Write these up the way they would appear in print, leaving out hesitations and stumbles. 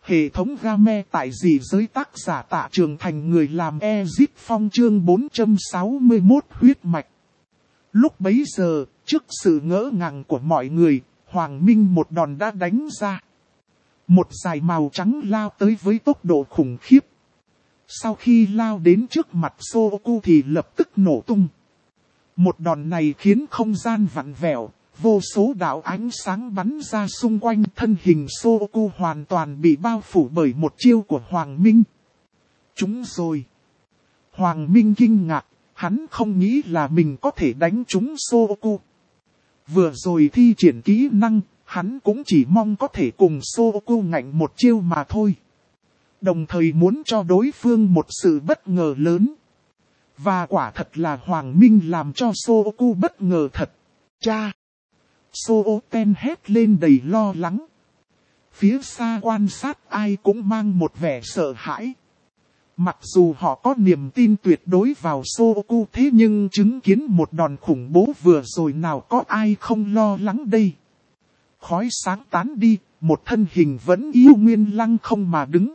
Hệ thống game tại dị giới tác giả Tạ Trường Thành, người làm Exit Phong, chương 461 huyết mạch. Lúc bấy giờ, trước sự ngỡ ngàng của mọi người, Hoàng Minh một đòn đã đánh ra. Một dải màu trắng lao tới với tốc độ khủng khiếp. Sau khi lao đến trước mặt Soku thì lập tức nổ tung. Một đòn này khiến không gian vặn vẹo, vô số đạo ánh sáng bắn ra xung quanh, thân hình Soku hoàn toàn bị bao phủ bởi một chiêu của Hoàng Minh. Trúng rồi. Hoàng Minh kinh ngạc, hắn không nghĩ là mình có thể đánh trúng Soku. Vừa rồi thi triển kỹ năng, hắn cũng chỉ mong có thể cùng Soku ngạnh một chiêu mà thôi. Đồng thời muốn cho đối phương một sự bất ngờ lớn. Và quả thật là Hoàng Minh làm cho Soku bất ngờ thật. Cha! Sooten hét lên đầy lo lắng. Phía xa quan sát ai cũng mang một vẻ sợ hãi. Mặc dù họ có niềm tin tuyệt đối vào Soku, thế nhưng chứng kiến một đòn khủng bố vừa rồi nào có ai không lo lắng đây. Khói sáng tán đi, một thân hình vẫn yêu nguyên lăng không mà đứng.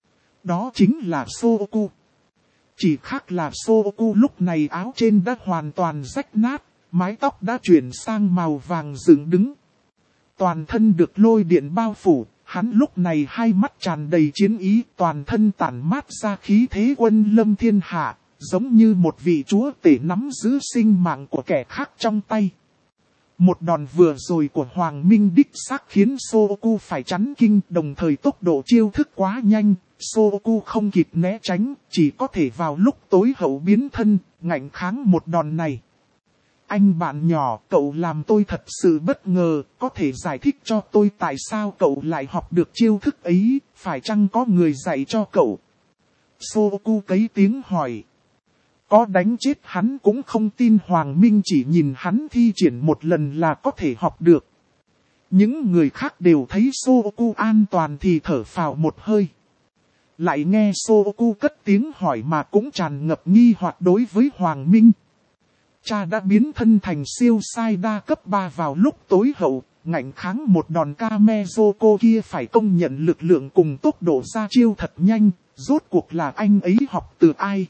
Đó chính là Soku. Chỉ khác là Soku lúc này áo trên đã hoàn toàn rách nát, mái tóc đã chuyển sang màu vàng dựng đứng. Toàn thân được lôi điện bao phủ, hắn lúc này hai mắt tràn đầy chiến ý, toàn thân tản mát ra khí thế quân lâm thiên hạ, giống như một vị chúa tể nắm giữ sinh mạng của kẻ khác trong tay. Một đòn vừa rồi của Hoàng Minh đích xác khiến Soku phải chấn kinh, đồng thời tốc độ chiêu thức quá nhanh, Soku không kịp né tránh, chỉ có thể vào lúc tối hậu biến thân, ngạnh kháng một đòn này. Anh bạn nhỏ, cậu làm tôi thật sự bất ngờ, có thể giải thích cho tôi tại sao cậu lại học được chiêu thức ấy, phải chăng có người dạy cho cậu? Soku cấy tiếng hỏi. Có đánh chết hắn cũng không tin Hoàng Minh chỉ nhìn hắn thi triển một lần là có thể học được. Những người khác đều thấy Soku an toàn thì thở phào một hơi. Lại nghe Soku cất tiếng hỏi mà cũng tràn ngập nghi hoặc đối với Hoàng Minh. Cha đã biến thân thành siêu sai đa cấp 3 vào lúc tối hậu, ngạnh kháng một đòn Kamezoko kia, phải công nhận lực lượng cùng tốc độ ra chiêu thật nhanh, rốt cuộc là anh ấy học từ ai?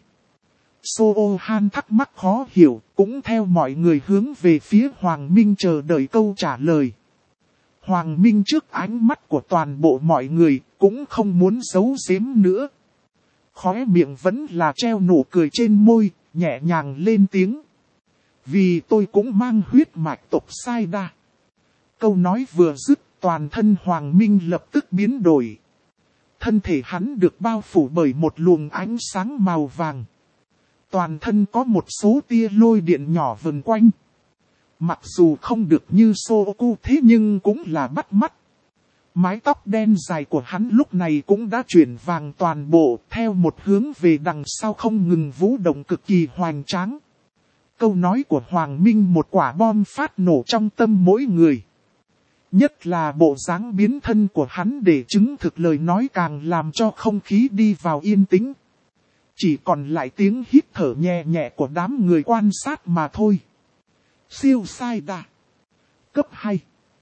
Sohan thắc mắc khó hiểu, cũng theo mọi người hướng về phía Hoàng Minh chờ đợi câu trả lời. Hoàng Minh trước ánh mắt của toàn bộ mọi người, cũng không muốn giấu giếm nữa. Khóe miệng vẫn là treo nụ cười trên môi, nhẹ nhàng lên tiếng. Vì tôi cũng mang huyết mạch tộc Sai Đa. Câu nói vừa dứt, toàn thân Hoàng Minh lập tức biến đổi. Thân thể hắn được bao phủ bởi một luồng ánh sáng màu vàng. Toàn thân có một số tia lôi điện nhỏ vần quanh. Mặc dù không được như Soku thế nhưng cũng là bắt mắt. Mái tóc đen dài của hắn lúc này cũng đã chuyển vàng toàn bộ, theo một hướng về đằng sau không ngừng vũ động cực kỳ hoành tráng. Câu nói của Hoàng Minh một quả bom phát nổ trong tâm mỗi người. Nhất là bộ dáng biến thân của hắn để chứng thực lời nói càng làm cho không khí đi vào yên tĩnh. Chỉ còn lại tiếng hít thở nhẹ nhẹ của đám người quan sát mà thôi. Siêu sai đa. Cấp 2.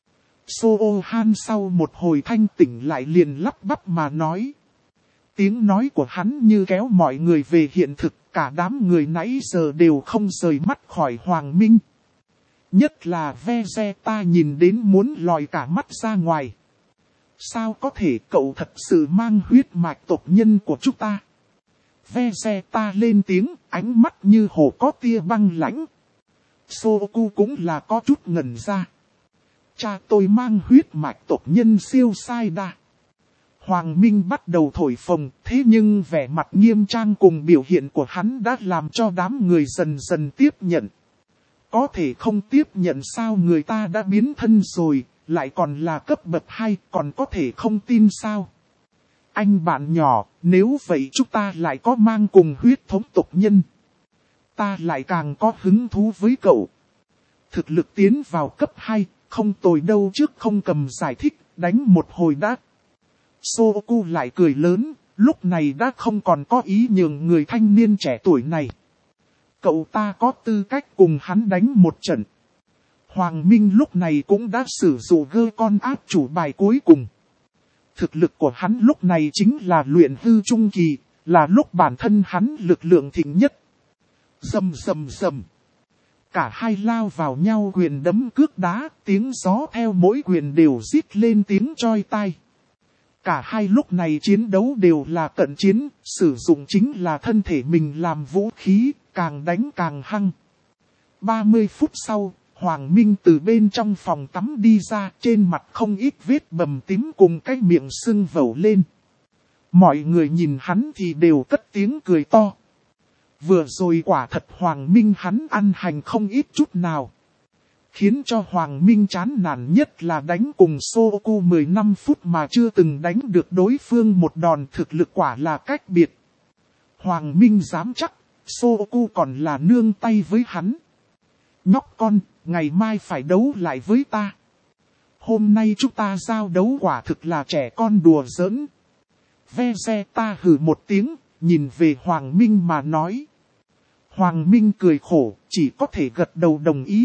Sohan sau một hồi thanh tỉnh lại liền lắp bắp mà nói. Tiếng nói của hắn như kéo mọi người về hiện thực, cả đám người nãy giờ đều không rời mắt khỏi Hoàng Minh. Nhất là Vegeta nhìn đến muốn lòi cả mắt ra ngoài. Sao có thể cậu thật sự mang huyết mạch tộc nhân của chúng ta? Vegeta lên tiếng, ánh mắt như hồ có tia băng lãnh. Soku cũng là có chút ngẩn ra. Cha tôi mang huyết mạch tộc nhân siêu sai đa. Hoàng Minh bắt đầu thổi phồng, thế nhưng vẻ mặt nghiêm trang cùng biểu hiện của hắn đã làm cho đám người dần dần tiếp nhận. Có thể không tiếp nhận sao, người ta đã biến thân rồi, lại còn là cấp bậc 2, còn có thể không tin sao? Anh bạn nhỏ, nếu vậy chúng ta lại có mang cùng huyết thống tộc nhân. Ta lại càng có hứng thú với cậu. Thực lực tiến vào cấp 2, không tồi đâu, trước không cầm giải thích, đánh một hồi đã. Soku lại cười lớn, lúc này đã không còn có ý nhường người thanh niên trẻ tuổi này. Cậu ta có tư cách cùng hắn đánh một trận. Hoàng Minh lúc này cũng đã sử dụng gơ con áp chủ bài cuối cùng. Thực lực của hắn lúc này chính là luyện hư trung kỳ, là lúc bản thân hắn lực lượng thịnh nhất. Rầm rầm rầm. Cả hai lao vào nhau quyền đấm cước đá, tiếng gió theo mỗi quyền đều rít lên tiếng choi tai. Cả hai lúc này chiến đấu đều là cận chiến, sử dụng chính là thân thể mình làm vũ khí, càng đánh càng hăng. 30 phút sau, Hoàng Minh từ bên trong phòng tắm đi ra, trên mặt không ít vết bầm tím cùng cái miệng sưng vẩu lên. Mọi người nhìn hắn thì đều cất tiếng cười to. Vừa rồi quả thật Hoàng Minh hắn ăn hành không ít chút nào. Khiến cho Hoàng Minh chán nản nhất là đánh cùng Soku 15 phút mà chưa từng đánh được đối phương một đòn, thực lực quả là cách biệt. Hoàng Minh dám chắc, Soku còn là nương tay với hắn. Nhóc con, ngày mai phải đấu lại với ta. Hôm nay chúng ta giao đấu quả thực là trẻ con đùa giỡn. Vegeta hừ một tiếng, nhìn về Hoàng Minh mà nói. Hoàng Minh cười khổ, chỉ có thể gật đầu đồng ý.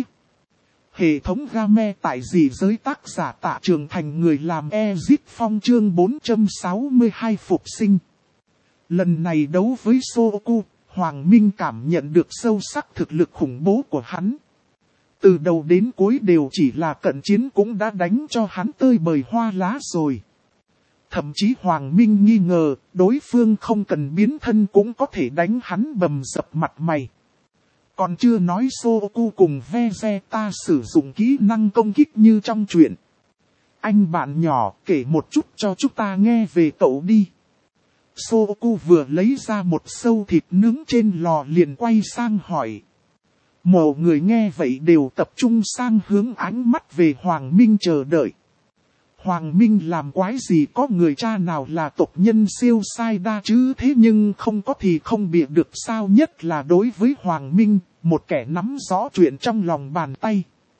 Hệ thống game tại dị giới tác giả Tạ Trường Thành người làm Ezit Phong chương 462 phục sinh. Lần này đấu với Soku, Hoàng Minh cảm nhận được sâu sắc thực lực khủng bố của hắn. Từ đầu đến cuối đều chỉ là cận chiến cũng đã đánh cho hắn tơi bời hoa lá rồi. Thậm chí Hoàng Minh nghi ngờ, đối phương không cần biến thân cũng có thể đánh hắn bầm dập mặt mày. Còn chưa nói Soku cùng Vegeta sử dụng kỹ năng công kích như trong truyện. Anh bạn nhỏ kể một chút cho chúng ta nghe về cậu đi. Soku vừa lấy ra một sâu thịt nướng trên lò liền quay sang hỏi. Mọi người nghe vậy đều tập trung sang hướng ánh mắt về Hoàng Minh chờ đợi. Hoàng Minh làm quái gì có người cha nào là tộc nhân siêu sai đa chứ, thế nhưng không có thì không bịa được sao, nhất là đối với Hoàng Minh, một kẻ nắm rõ chuyện trong lòng bàn tay.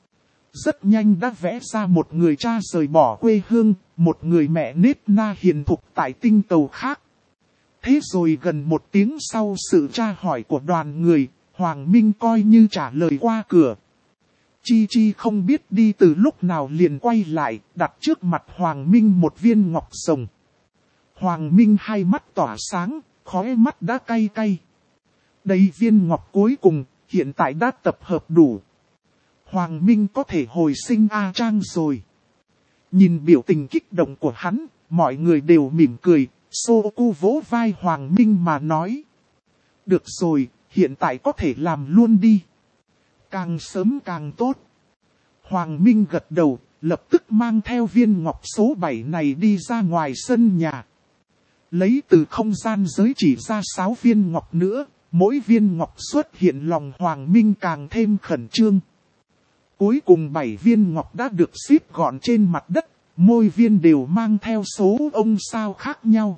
Rất nhanh đã vẽ ra một người cha rời bỏ quê hương, một người mẹ nết na hiền thục tại tinh cầu khác. Thế rồi gần một tiếng sau sự tra hỏi của đoàn người, Hoàng Minh coi như trả lời qua cửa. Chi Chi không biết đi từ lúc nào liền quay lại, đặt trước mặt Hoàng Minh một viên ngọc rồng. Hoàng Minh hai mắt tỏa sáng, khóe mắt đã cay cay. Đây viên ngọc cuối cùng, hiện tại đã tập hợp đủ. Hoàng Minh có thể hồi sinh A Trang rồi. Nhìn biểu tình kích động của hắn, mọi người đều mỉm cười, Soku vỗ vai Hoàng Minh mà nói. Được rồi, hiện tại có thể làm luôn đi. Càng sớm càng tốt. Hoàng Minh gật đầu, lập tức mang theo viên ngọc số 7 này đi ra ngoài sân nhà. Lấy từ không gian giới chỉ ra 6 viên ngọc nữa, mỗi viên ngọc xuất hiện lòng Hoàng Minh càng thêm khẩn trương. Cuối cùng 7 viên ngọc đã được xếp gọn trên mặt đất, mỗi viên đều mang theo số ông sao khác nhau.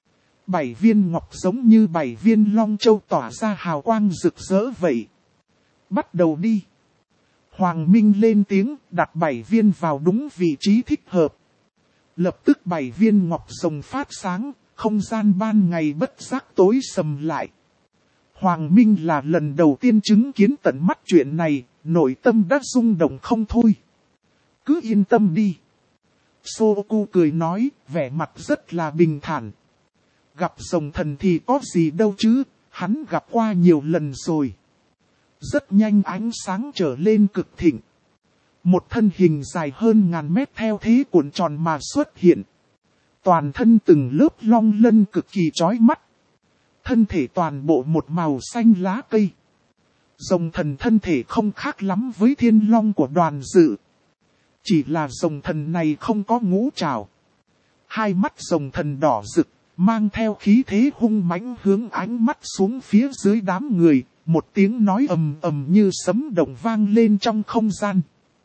7 viên ngọc giống như 7 viên long châu tỏa ra hào quang rực rỡ vậy. Bắt đầu đi. Hoàng Minh lên tiếng, đặt 7 viên vào đúng vị trí thích hợp. Lập tức 7 viên ngọc rồng phát sáng, không gian ban ngày bất giác tối sầm lại. Hoàng Minh là lần đầu tiên chứng kiến tận mắt chuyện này, nội tâm đã rung động không thôi. Cứ yên tâm đi. Soku cười nói, vẻ mặt rất là bình thản. Gặp rồng thần thì có gì đâu chứ, hắn gặp qua nhiều lần rồi. Rất nhanh ánh sáng trở lên cực thịnh. Một thân hình dài hơn ngàn mét theo thế cuộn tròn mà xuất hiện. Toàn thân từng lớp long lân cực kỳ chói mắt. Thân thể toàn bộ một màu xanh lá cây. Rồng thần thân thể không khác lắm với thiên long của đoàn dự. Chỉ là rồng thần này không có ngũ trảo. Hai mắt rồng thần đỏ rực, mang theo khí thế hung mãnh hướng ánh mắt xuống phía dưới đám người. Một tiếng nói ầm ầm như sấm động vang lên trong không gian.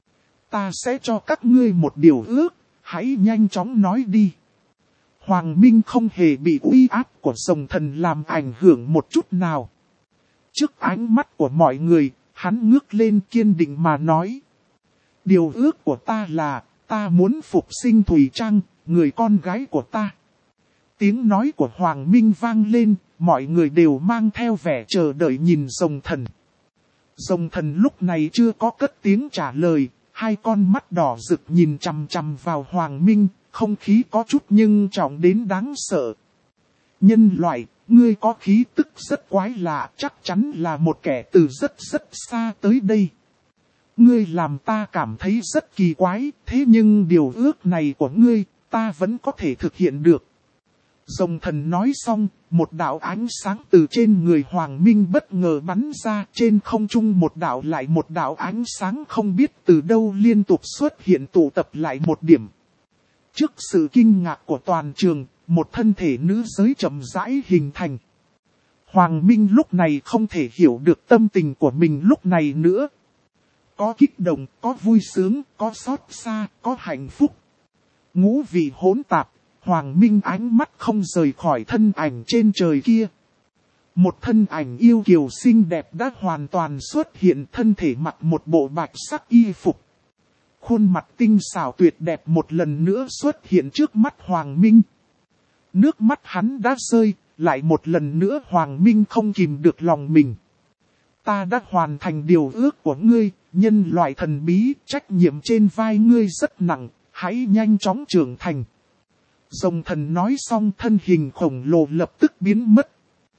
Ta sẽ cho các ngươi một điều ước, hãy nhanh chóng nói đi. Hoàng Minh không hề bị uy áp của rồng thần làm ảnh hưởng một chút nào. Trước ánh mắt của mọi người, hắn ngước lên kiên định mà nói. Điều ước của ta là, ta muốn phục sinh Thùy Trang, người con gái của ta. Tiếng nói của Hoàng Minh vang lên, mọi người đều mang theo vẻ chờ đợi nhìn rồng thần. Rồng thần lúc này chưa có cất tiếng trả lời, hai con mắt đỏ rực nhìn chằm chằm vào Hoàng Minh, không khí có chút nhưng trọng đến đáng sợ. Nhân loại, ngươi có khí tức rất quái lạ, chắc chắn là một kẻ từ rất xa tới đây. Ngươi làm ta cảm thấy rất kỳ quái, thế nhưng điều ước này của ngươi, ta vẫn có thể thực hiện được. Rồng thần nói xong, một đạo ánh sáng từ trên người Hoàng Minh bất ngờ bắn ra, trên không trung một đạo lại một đạo ánh sáng không biết từ đâu liên tục xuất hiện tụ tập lại một điểm. Trước sự kinh ngạc của toàn trường, một thân thể nữ giới chậm rãi hình thành. Hoàng Minh lúc này không thể hiểu được tâm tình của mình lúc này nữa. Có kích động, có vui sướng, có xót xa, có hạnh phúc. Ngũ vị hỗn tạp, Hoàng Minh ánh mắt không rời khỏi thân ảnh trên trời kia. Một thân ảnh yêu kiều xinh đẹp đã hoàn toàn xuất hiện, thân thể mặc một bộ bạch sắc y phục. Khuôn mặt tinh xảo tuyệt đẹp một lần nữa xuất hiện trước mắt Hoàng Minh. Nước mắt hắn đã rơi, lại một lần nữa Hoàng Minh không kìm được lòng mình. Ta đã hoàn thành điều ước của ngươi, nhân loại thần bí, trách nhiệm trên vai ngươi rất nặng, hãy nhanh chóng trưởng thành. Rồng thần nói xong thân hình khổng lồ lập tức biến mất.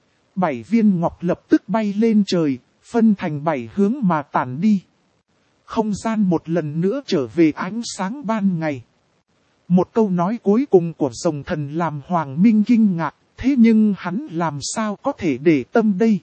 7 viên ngọc lập tức bay lên trời, phân thành 7 hướng mà tản đi. Không gian một lần nữa trở về ánh sáng ban ngày. Một câu nói cuối cùng của rồng thần làm Hoàng Minh kinh ngạc, thế nhưng hắn làm sao có thể để tâm đây?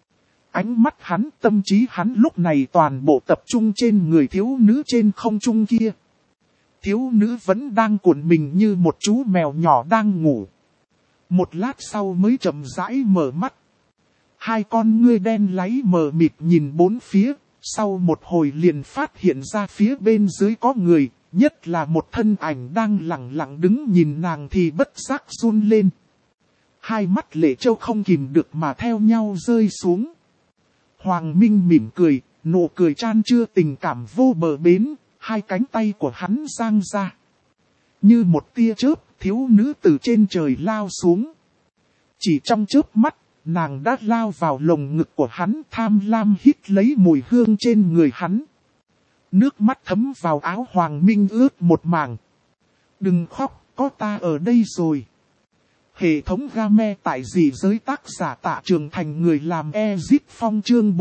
Ánh mắt hắn, tâm trí hắn lúc này toàn bộ tập trung trên người thiếu nữ trên không trung kia. Thiếu nữ vẫn đang cuộn mình như một chú mèo nhỏ đang ngủ. Một lát sau mới chậm rãi mở mắt. Hai con ngươi đen láy mờ mịt nhìn bốn phía, sau một hồi liền phát hiện ra phía bên dưới có người, nhất là một thân ảnh đang lặng lặng đứng nhìn nàng thì bất giác run lên. Hai mắt Lệ Châu không kìm được mà theo nhau rơi xuống. Hoàng Minh mỉm cười, nụ cười chan chứa tình cảm vô bờ bến, hai cánh tay của hắn giang ra. Như một tia chớp, thiếu nữ từ trên trời lao xuống. Chỉ trong chớp mắt, nàng đã lao vào lồng ngực của hắn, tham lam hít lấy mùi hương trên người hắn. Nước mắt thấm vào áo Hoàng Minh ướt một mảng. Đừng khóc, có ta ở đây rồi. Hệ thống game tại dị giới tác giả Tạ Trường Thành, người làm Ezip Phong chương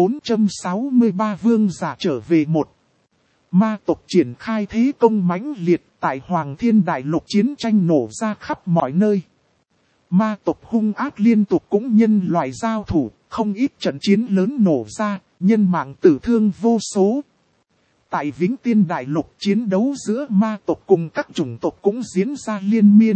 463 vương giả trở về một. Ma tộc triển khai thế công mãnh liệt, tại Hoàng Thiên Đại Lục chiến tranh nổ ra khắp mọi nơi. Ma tộc hung ác liên tục cũng nhân loại giao thủ, không ít trận chiến lớn nổ ra, nhân mạng tử thương vô số. Tại Vĩnh Tiên Đại Lục chiến đấu giữa ma tộc cùng các chủng tộc cũng diễn ra liên miên.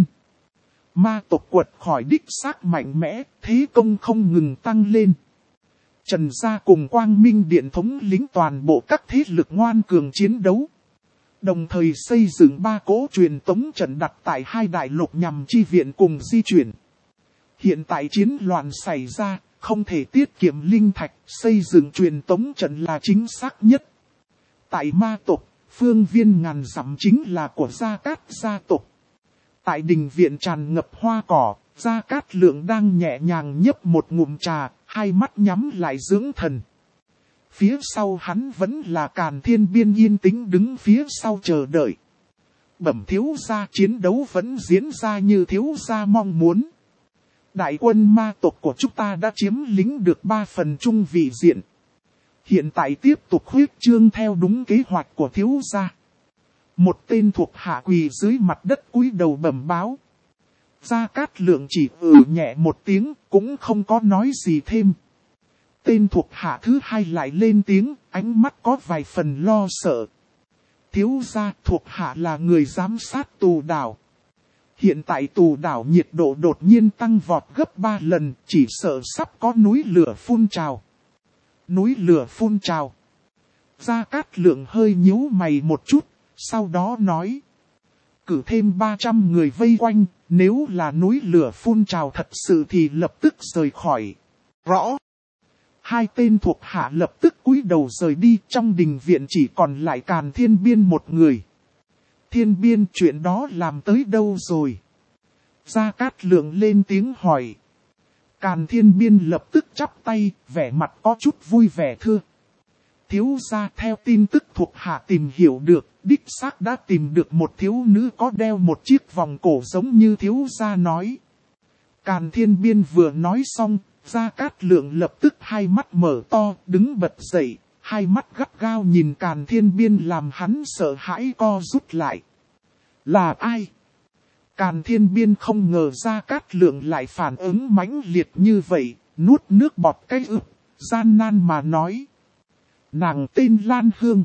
Ma tộc quật khỏi đích xác mạnh mẽ, thế công không ngừng tăng lên. Trần Gia cùng Quang Minh Điện thống lĩnh toàn bộ các thế lực ngoan cường chiến đấu. Đồng thời xây dựng 3 cỗ truyền tống trận đặt tại 2 đại lục nhằm chi viện cùng di chuyển. Hiện tại chiến loạn xảy ra, không thể tiết kiệm linh thạch, xây dựng truyền tống trận là chính xác nhất. Tại ma tộc, phương viên ngàn dặm chính là của Gia Cát gia tộc. Tại đình viện tràn ngập hoa cỏ, Gia Cát Lượng đang nhẹ nhàng nhấp một ngụm trà, hai mắt nhắm lại dưỡng thần. Phía sau hắn vẫn là Càn Thiên Biên yên tĩnh đứng phía sau chờ đợi. Bẩm thiếu gia, chiến đấu vẫn diễn ra như thiếu gia mong muốn. Đại quân ma tộc của chúng ta đã chiếm lĩnh được 3 phần trung vị diện. Hiện tại tiếp tục huyết trương theo đúng kế hoạch của thiếu gia. Một tên thuộc hạ quỳ dưới mặt đất cúi đầu bẩm báo. Gia Cát Lượng chỉ nhẹ một tiếng, cũng không có nói gì thêm. Tên thuộc hạ thứ hai lại lên tiếng, ánh mắt có vài phần lo sợ. Thiếu gia, thuộc hạ là người giám sát tù đảo. Hiện tại tù đảo nhiệt độ đột nhiên tăng vọt gấp 3 lần, chỉ sợ sắp có núi lửa phun trào. Núi lửa phun trào. Gia Cát Lượng hơi nhíu mày một chút, sau đó nói. Cử thêm 300 người vây quanh, nếu là núi lửa phun trào thật sự thì lập tức rời khỏi. Rõ. Hai tên thuộc hạ lập tức cúi đầu rời đi, trong đình viện chỉ còn lại Càn Thiên Biên một người. Thiên Biên, chuyện đó làm tới đâu rồi? Gia Cát Lượng lên tiếng hỏi. Càn Thiên Biên lập tức chắp tay, vẻ mặt có chút vui vẻ thưa. Thiếu gia theo tin tức thuộc hạ tìm hiểu được, đích xác đã tìm được một thiếu nữ có đeo một chiếc vòng cổ giống như thiếu gia nói. Càn Thiên Biên vừa nói xong, Gia Cát Lượng lập tức hai mắt mở to, đứng bật dậy, hai mắt gắt gao nhìn Càn Thiên Biên làm hắn sợ hãi co rút lại. Là ai? Càn Thiên Biên không ngờ Gia Cát Lượng lại phản ứng mãnh liệt như vậy, nuốt nước bọt cái ực, gian nan mà nói. Nàng tên Lan Hương.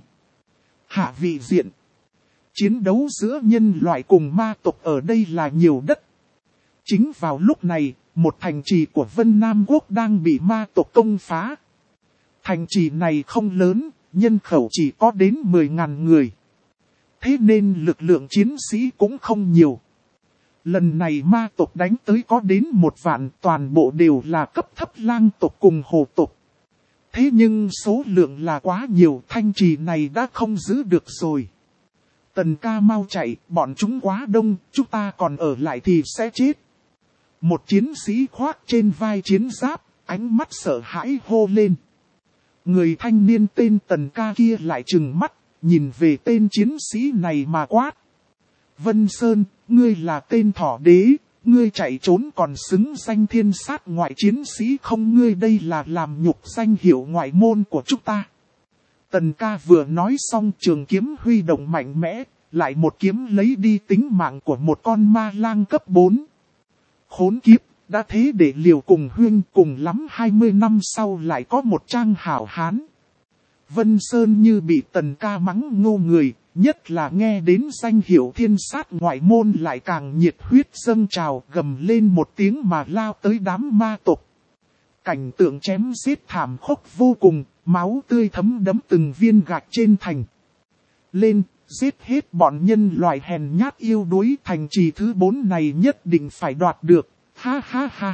Hạ vị diện. Chiến đấu giữa nhân loại cùng ma tộc ở đây là nhiều đất. Chính vào lúc này, một thành trì của Vân Nam Quốc đang bị ma tộc công phá. Thành trì này không lớn, nhân khẩu chỉ có đến 10.000 người. Thế nên lực lượng chiến sĩ cũng không nhiều. Lần này ma tộc đánh tới có đến 1 vạn, toàn bộ đều là cấp thấp lang tộc cùng hồ tộc. Thế nhưng số lượng là quá nhiều, thành trì này đã không giữ được rồi. Tần ca mau chạy, bọn chúng quá đông, chúng ta còn ở lại thì sẽ chết. Một chiến sĩ khoác trên vai chiến giáp, ánh mắt sợ hãi hô lên. Người thanh niên tên Tần ca kia lại trừng mắt, nhìn về tên chiến sĩ này mà quát. Vân Sơn, ngươi là tên thỏ đế, ngươi chạy trốn còn xứng danh thiên sát ngoại chiến sĩ không, ngươi đây là làm nhục danh hiệu ngoại môn của chúng ta. Tần ca vừa nói xong trường kiếm huy động mạnh mẽ, lại một kiếm lấy đi tính mạng của một con ma lang cấp 4. Khốn kiếp, đã thế để liều cùng huyên, cùng lắm 20 năm sau lại có một trang hảo hán. Vân Sơn như bị Tần ca mắng ngô người, nhất là nghe đến danh hiệu thiên sát ngoại môn lại càng nhiệt huyết dâng trào, gầm lên một tiếng mà lao tới đám ma tộc. Cảnh tượng chém giết thảm khốc vô cùng, máu tươi thấm đẫm từng viên gạch trên thành. Lên, giết hết bọn nhân loại hèn nhát yêu đuối, thành trì thứ 4 này nhất định phải đoạt được, ha ha ha.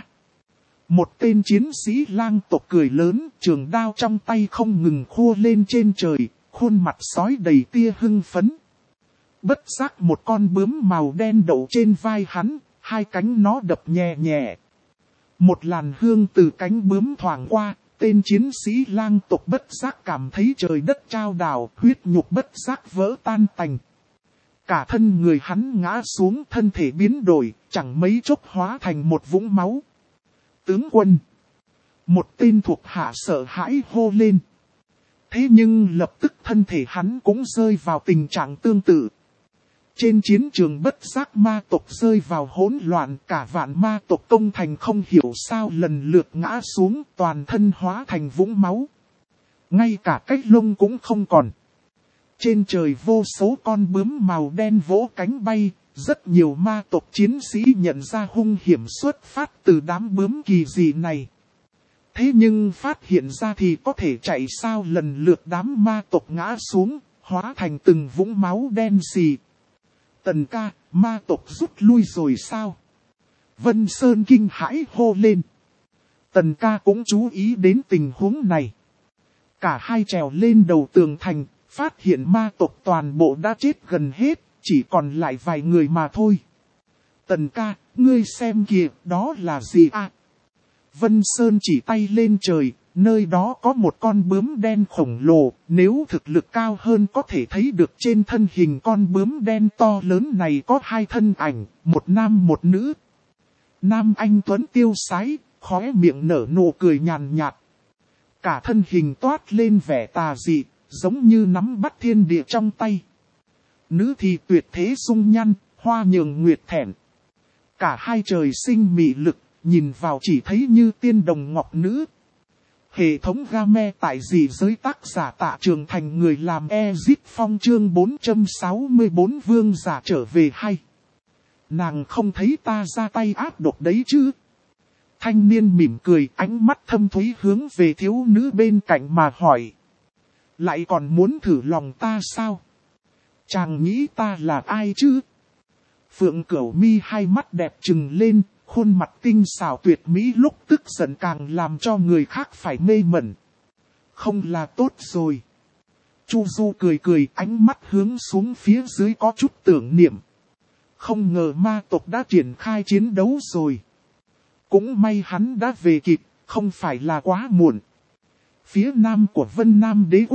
Một tên chiến sĩ lang tộc cười lớn, trường đao trong tay không ngừng khua lên trên trời, khuôn mặt sói đầy tia hưng phấn. Bất giác một con bướm màu đen đậu trên vai hắn, hai cánh nó đập nhẹ nhẹ. Một làn hương từ cánh bướm thoảng qua, tên chiến sĩ lang tộc bất giác cảm thấy trời đất trao đảo, huyết nhục bất giác vỡ tan tành. Cả thân người hắn ngã xuống, thân thể biến đổi, chẳng mấy chốc hóa thành một vũng máu. Tướng quân! Một tên thuộc hạ sợ hãi hô lên. Thế nhưng lập tức thân thể hắn cũng rơi vào tình trạng tương tự. Trên chiến trường bất giác ma tộc rơi vào hỗn loạn, cả vạn ma tộc công thành không hiểu sao lần lượt ngã xuống, toàn thân hóa thành vũng máu. Ngay cả cách lông cũng không còn. Trên trời vô số con bướm màu đen vỗ cánh bay, rất nhiều ma tộc chiến sĩ nhận ra hung hiểm xuất phát từ đám bướm kỳ dị này. Thế nhưng phát hiện ra thì có thể chạy sao, lần lượt đám ma tộc ngã xuống, hóa thành từng vũng máu đen xì. Tần ca, ma tộc rút lui rồi sao? Vân Sơn kinh hãi hô lên. Tần ca cũng chú ý đến tình huống này. Cả hai trèo lên đầu tường thành, phát hiện ma tộc toàn bộ đã chết gần hết, chỉ còn lại vài người mà thôi. Tần ca, ngươi xem kìa, đó là gì à? Vân Sơn chỉ tay lên trời, nơi đó có một con bướm đen khổng lồ, nếu thực lực cao hơn có thể thấy được trên thân hình con bướm đen to lớn này có 2 thân ảnh, một nam một nữ. Nam anh tuấn tiêu sái, khóe miệng nở nụ cười nhàn nhạt. Cả thân hình toát lên vẻ tà dị, giống như nắm bắt thiên địa trong tay. Nữ thì tuyệt thế dung nhan, hoa nhường nguyệt thẹn. Cả hai trời sinh mị lực, nhìn vào chỉ thấy như tiên đồng ngọc nữ. Hệ thống game tại dị giới tác giả Tạ Trường Thành, người làm Ezip Phong chương 464 vương giả trở về hay. Nàng không thấy ta ra tay ác độc đấy chứ? Thanh niên mỉm cười, ánh mắt thâm thúy hướng về thiếu nữ bên cạnh mà hỏi. Lại còn muốn thử lòng ta sao? Chàng nghĩ ta là ai chứ? Phượng Cửu Mi hai mắt đẹp trừng lên, khuôn mặt tinh xảo tuyệt mỹ lúc tức giận càng làm cho người khác phải mê mẩn. Không là tốt rồi. Chu Du cười cười, ánh mắt hướng xuống phía dưới có chút tưởng niệm. Không ngờ ma tộc đã triển khai chiến đấu rồi. Cũng may hắn đã về kịp, không phải là quá muộn. Phía nam của Vân Nam Đế Quốc,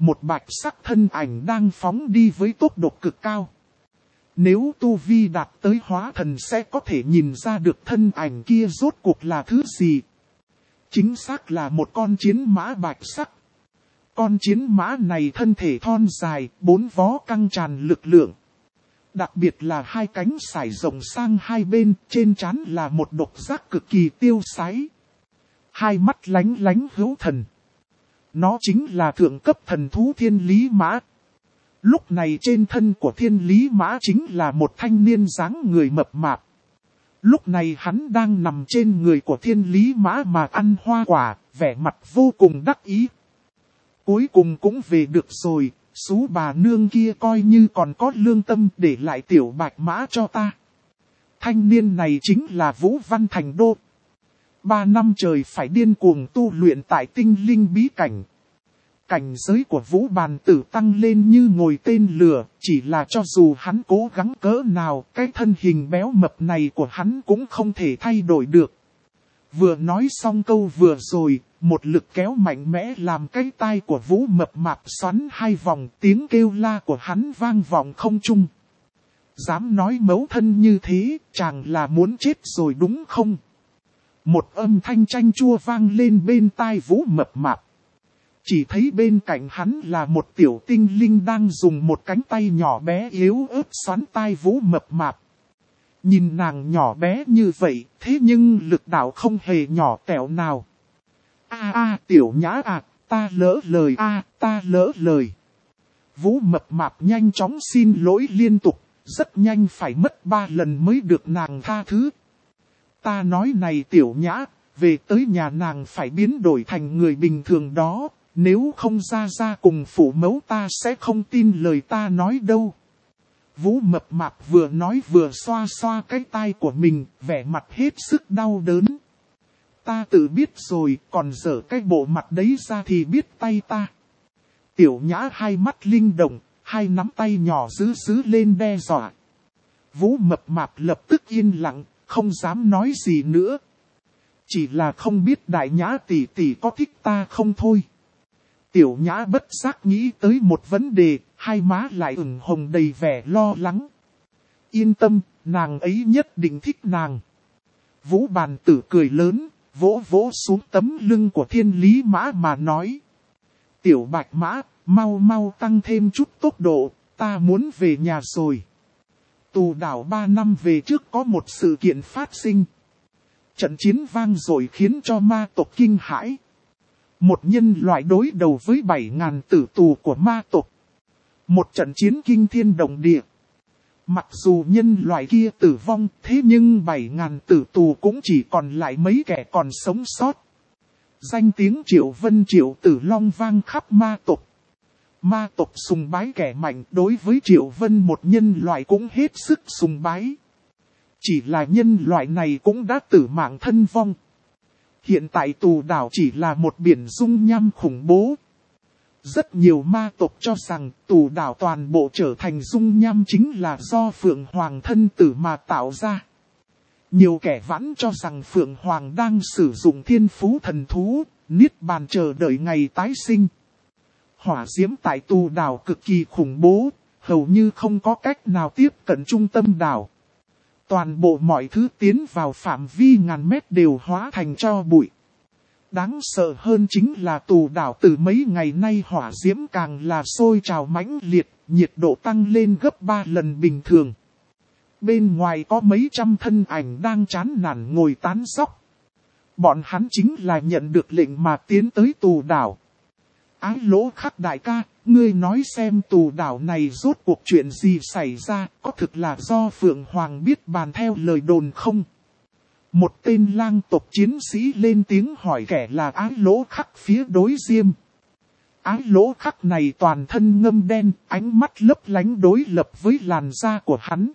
một bạch sắc thân ảnh đang phóng đi với tốc độ cực cao. Nếu tu vi đạt tới hóa thần sẽ có thể nhìn ra được thân ảnh kia rốt cuộc là thứ gì. Chính xác là một con chiến mã bạch sắc. Con chiến mã này thân thể thon dài, 4 vó căng tràn lực lượng. Đặc biệt là hai cánh sải rộng sang hai bên, trên trán là một độc giác cực kỳ tiêu sái. Hai mắt lánh lánh hữu thần. Nó chính là thượng cấp thần thú thiên lý mã. Lúc này trên thân của thiên lý mã chính là một thanh niên dáng người mập mạp. Lúc này hắn đang nằm trên người của thiên lý mã mà ăn hoa quả, vẻ mặt vô cùng đắc ý. Cuối cùng cũng về được rồi, sú bà nương kia coi như còn có lương tâm để lại tiểu bạch mã cho ta. Thanh niên này chính là Vũ Văn Thành Đô. 3 năm trời phải điên cuồng tu luyện tại tinh linh bí cảnh. Cảnh giới của Vũ Bàn Tử tăng lên như ngồi tên lửa, chỉ là cho dù hắn cố gắng cỡ nào, cái thân hình béo mập này của hắn cũng không thể thay đổi được. Vừa nói xong câu vừa rồi, một lực kéo mạnh mẽ làm cái tai của Vũ mập mạp xoắn 2 vòng, tiếng kêu la của hắn vang vọng không trung. Dám nói mấu thân như thế, chàng là muốn chết rồi đúng không? Một âm thanh chanh chua vang lên bên tai Vũ mập mạp. Chỉ thấy bên cạnh hắn là một tiểu tinh linh đang dùng một cánh tay nhỏ bé yếu ớt xoắn tai Vũ mập mạp. Nhìn nàng nhỏ bé như vậy, thế nhưng lực đạo không hề nhỏ tẹo nào. Tiểu nhã ta lỡ lời ta lỡ lời. Vũ mập mạp nhanh chóng xin lỗi liên tục, rất nhanh phải mất 3 lần mới được nàng tha thứ. Ta nói này tiểu nhã, về tới nhà nàng phải biến đổi thành người bình thường đó, nếu không ra cùng phụ mẫu ta sẽ không tin lời ta nói đâu. Vũ mập mạp vừa nói vừa xoa xoa cái tai của mình, vẻ mặt hết sức đau đớn. Ta tự biết rồi, còn dở cái bộ mặt đấy ra thì biết tay ta. Tiểu nhã hai mắt linh động, hai nắm tay nhỏ giữ lên đe dọa. Vũ mập mạp lập tức yên lặng, không dám nói gì nữa. Chỉ là không biết đại nhã tỷ tỷ có thích ta không thôi. Tiểu nhã bất giác nghĩ tới một vấn đề, hai má lại ửng hồng đầy vẻ lo lắng. Yên tâm, nàng ấy nhất định thích nàng. Vũ Bàn Tử cười lớn, vỗ vỗ xuống tấm lưng của thiên lý mã mà nói. Tiểu bạch mã, mau tăng thêm chút tốc độ, ta muốn về nhà rồi. Tù đảo 3 năm về trước có một sự kiện phát sinh. Trận chiến vang dội khiến cho ma tộc kinh hãi. Một nhân loại đối đầu với 7.000 tử tù của ma tộc. Một trận chiến kinh thiên động địa. Mặc dù nhân loại kia tử vong, thế nhưng 7.000 tử tù cũng chỉ còn lại mấy kẻ còn sống sót. Danh tiếng Triệu Vân Triệu Tử Long vang khắp ma tộc. Ma tộc sùng bái kẻ mạnh, đối với Triệu Vân một nhân loại cũng hết sức sùng bái. Chỉ là nhân loại này cũng đã tử mạng thân vong. Hiện tại tù đảo chỉ là một biển dung nham khủng bố. Rất nhiều ma tộc cho rằng tù đảo toàn bộ trở thành dung nham chính là do Phượng Hoàng thân tử mà tạo ra. Nhiều kẻ vẫn cho rằng Phượng Hoàng đang sử dụng thiên phú thần thú, niết bàn chờ đợi ngày tái sinh. Hỏa diễm tại tù đảo cực kỳ khủng bố, hầu như không có cách nào tiếp cận trung tâm đảo. Toàn bộ mọi thứ tiến vào phạm vi ngàn mét đều hóa thành tro bụi. Đáng sợ hơn chính là tù đảo từ mấy ngày nay hỏa diễm càng là sôi trào mãnh liệt, nhiệt độ tăng lên gấp 3 lần bình thường. Bên ngoài có mấy trăm thân ảnh đang chán nản ngồi tán dóc. Bọn hắn chính là nhận được lệnh mà tiến tới tù đảo. Ái Lỗ Khắc đại ca, ngươi nói xem tù đảo này rốt cuộc chuyện gì xảy ra, có thực là do Phượng Hoàng biết bàn theo lời đồn không? Một tên lang tộc chiến sĩ lên tiếng hỏi kẻ là Ái Lỗ Khắc phía đối diêm. Ái Lỗ Khắc này toàn thân ngâm đen, ánh mắt lấp lánh đối lập với làn da của hắn.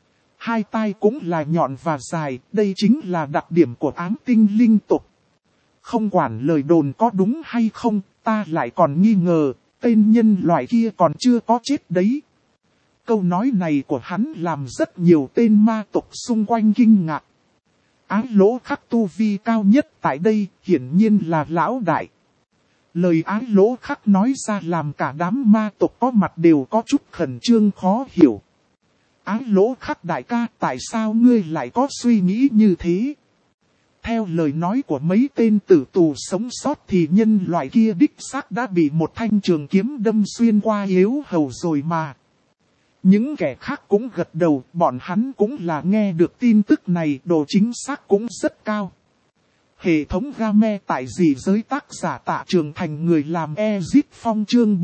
Hai tai cũng là nhọn và dài, đây chính là đặc điểm của ám tinh linh tộc. Không quản lời đồn có đúng hay không, ta lại còn nghi ngờ, tên nhân loại kia còn chưa có chết đấy. Câu nói này của hắn làm rất nhiều tên ma tộc xung quanh kinh ngạc. Ái Lỗ Khắc tu vi cao nhất tại đây, hiển nhiên là lão đại. Lời Ái Lỗ Khắc nói ra làm cả đám ma tộc có mặt đều có chút khẩn trương khó hiểu. Ái Lỗ Khắc đại ca, tại sao ngươi lại có suy nghĩ như thế? Theo lời nói của mấy tên tử tù sống sót thì nhân loại kia đích xác đã bị một thanh trường kiếm đâm xuyên qua yếu hầu rồi mà. Những kẻ khác cũng gật đầu, bọn hắn cũng là nghe được tin tức này, độ chính xác cũng rất cao. Hệ thống game tại dị giới tác giả Tạ Trường Thành người làm Ezit Phong chương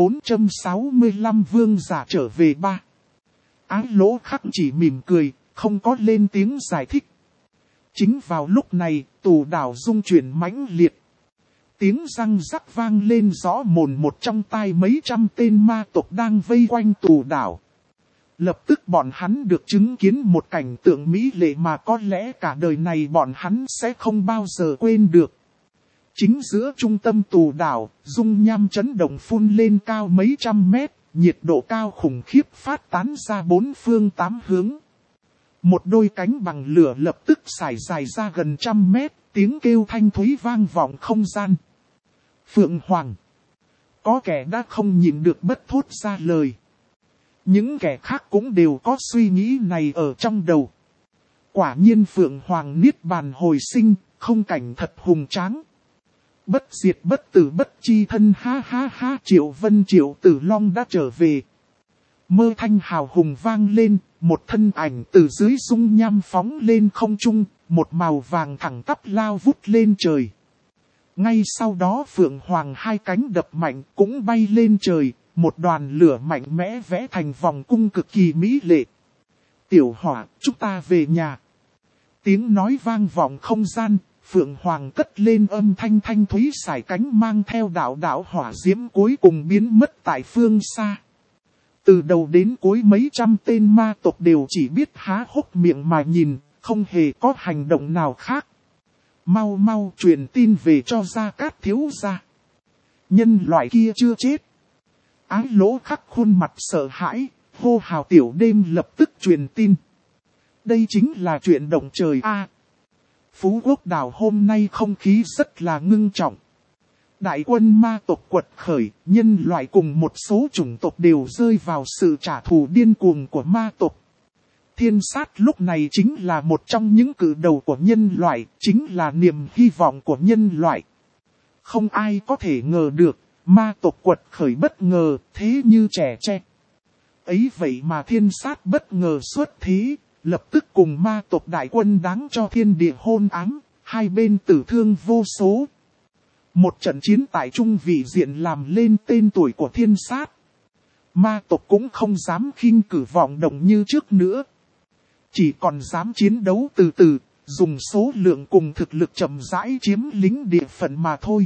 465 vương giả trở về 3. Ái Lỗ Khắc chỉ mỉm cười, không có lên tiếng giải thích. Chính vào lúc này, tù đảo rung chuyển mãnh liệt. Tiếng răng rắc vang lên rõ mồn một trong tai mấy trăm tên ma tộc đang vây quanh tù đảo. Lập tức bọn hắn được chứng kiến một cảnh tượng mỹ lệ mà có lẽ cả đời này bọn hắn sẽ không bao giờ quên được. Chính giữa trung tâm tù đảo, dung nham chấn động phun lên cao mấy trăm mét, nhiệt độ cao khủng khiếp phát tán ra bốn phương tám hướng. Một đôi cánh bằng lửa lập tức xải dài ra gần trăm mét, tiếng kêu thanh thúy vang vọng không gian. Phượng Hoàng. Có kẻ đã không nhịn được bất thốt ra lời. Những kẻ khác cũng đều có suy nghĩ này ở trong đầu. Quả nhiên Phượng Hoàng niết bàn hồi sinh, không cảnh thật hùng tráng. Bất diệt bất tử bất chi thân ha ha ha, Triệu Vân Triệu Tử Long đã trở về. Mơ thanh hào hùng vang lên, một thân ảnh từ dưới dung nham phóng lên không trung, một màu vàng thẳng tắp lao vút lên trời. Ngay sau đó Phượng Hoàng hai cánh đập mạnh cũng bay lên trời, một đoàn lửa mạnh mẽ vẽ thành vòng cung cực kỳ mỹ lệ. Tiểu Hỏa, chúng ta về nhà. Tiếng nói vang vọng không gian, Phượng Hoàng cất lên âm thanh thanh thúy sải cánh mang theo đạo hỏa diễm cuối cùng biến mất tại phương xa. Từ đầu đến cuối mấy trăm tên ma tộc đều chỉ biết há hốc miệng mà nhìn, không hề có hành động nào khác. Mau mau truyền tin về cho Gia Cát thiếu gia. Nhân loại kia chưa chết. Ái Lỗ Khắc khuôn mặt sợ hãi, hô hào tiểu đêm lập tức truyền tin. Đây chính là chuyện động trời a. Phú Quốc đảo hôm nay không khí rất là ngưng trọng. Đại quân ma tộc quật khởi, nhân loại cùng một số chủng tộc đều rơi vào sự trả thù điên cuồng của ma tộc. Thiên sát lúc này chính là một trong những cử đầu của nhân loại, chính là niềm hy vọng của nhân loại. Không ai có thể ngờ được, ma tộc quật khởi bất ngờ, thế như trẻ tre. Ấy vậy mà thiên sát bất ngờ xuất thế, lập tức cùng ma tộc đại quân đáng cho thiên địa hôn ám, hai bên tử thương vô số. Một trận chiến tại trung vị diện làm lên tên tuổi của thiên sát. Ma tộc cũng không dám khinh cử vọng động như trước nữa. Chỉ còn dám chiến đấu từ từ, dùng số lượng cùng thực lực chậm rãi chiếm lĩnh địa phận mà thôi.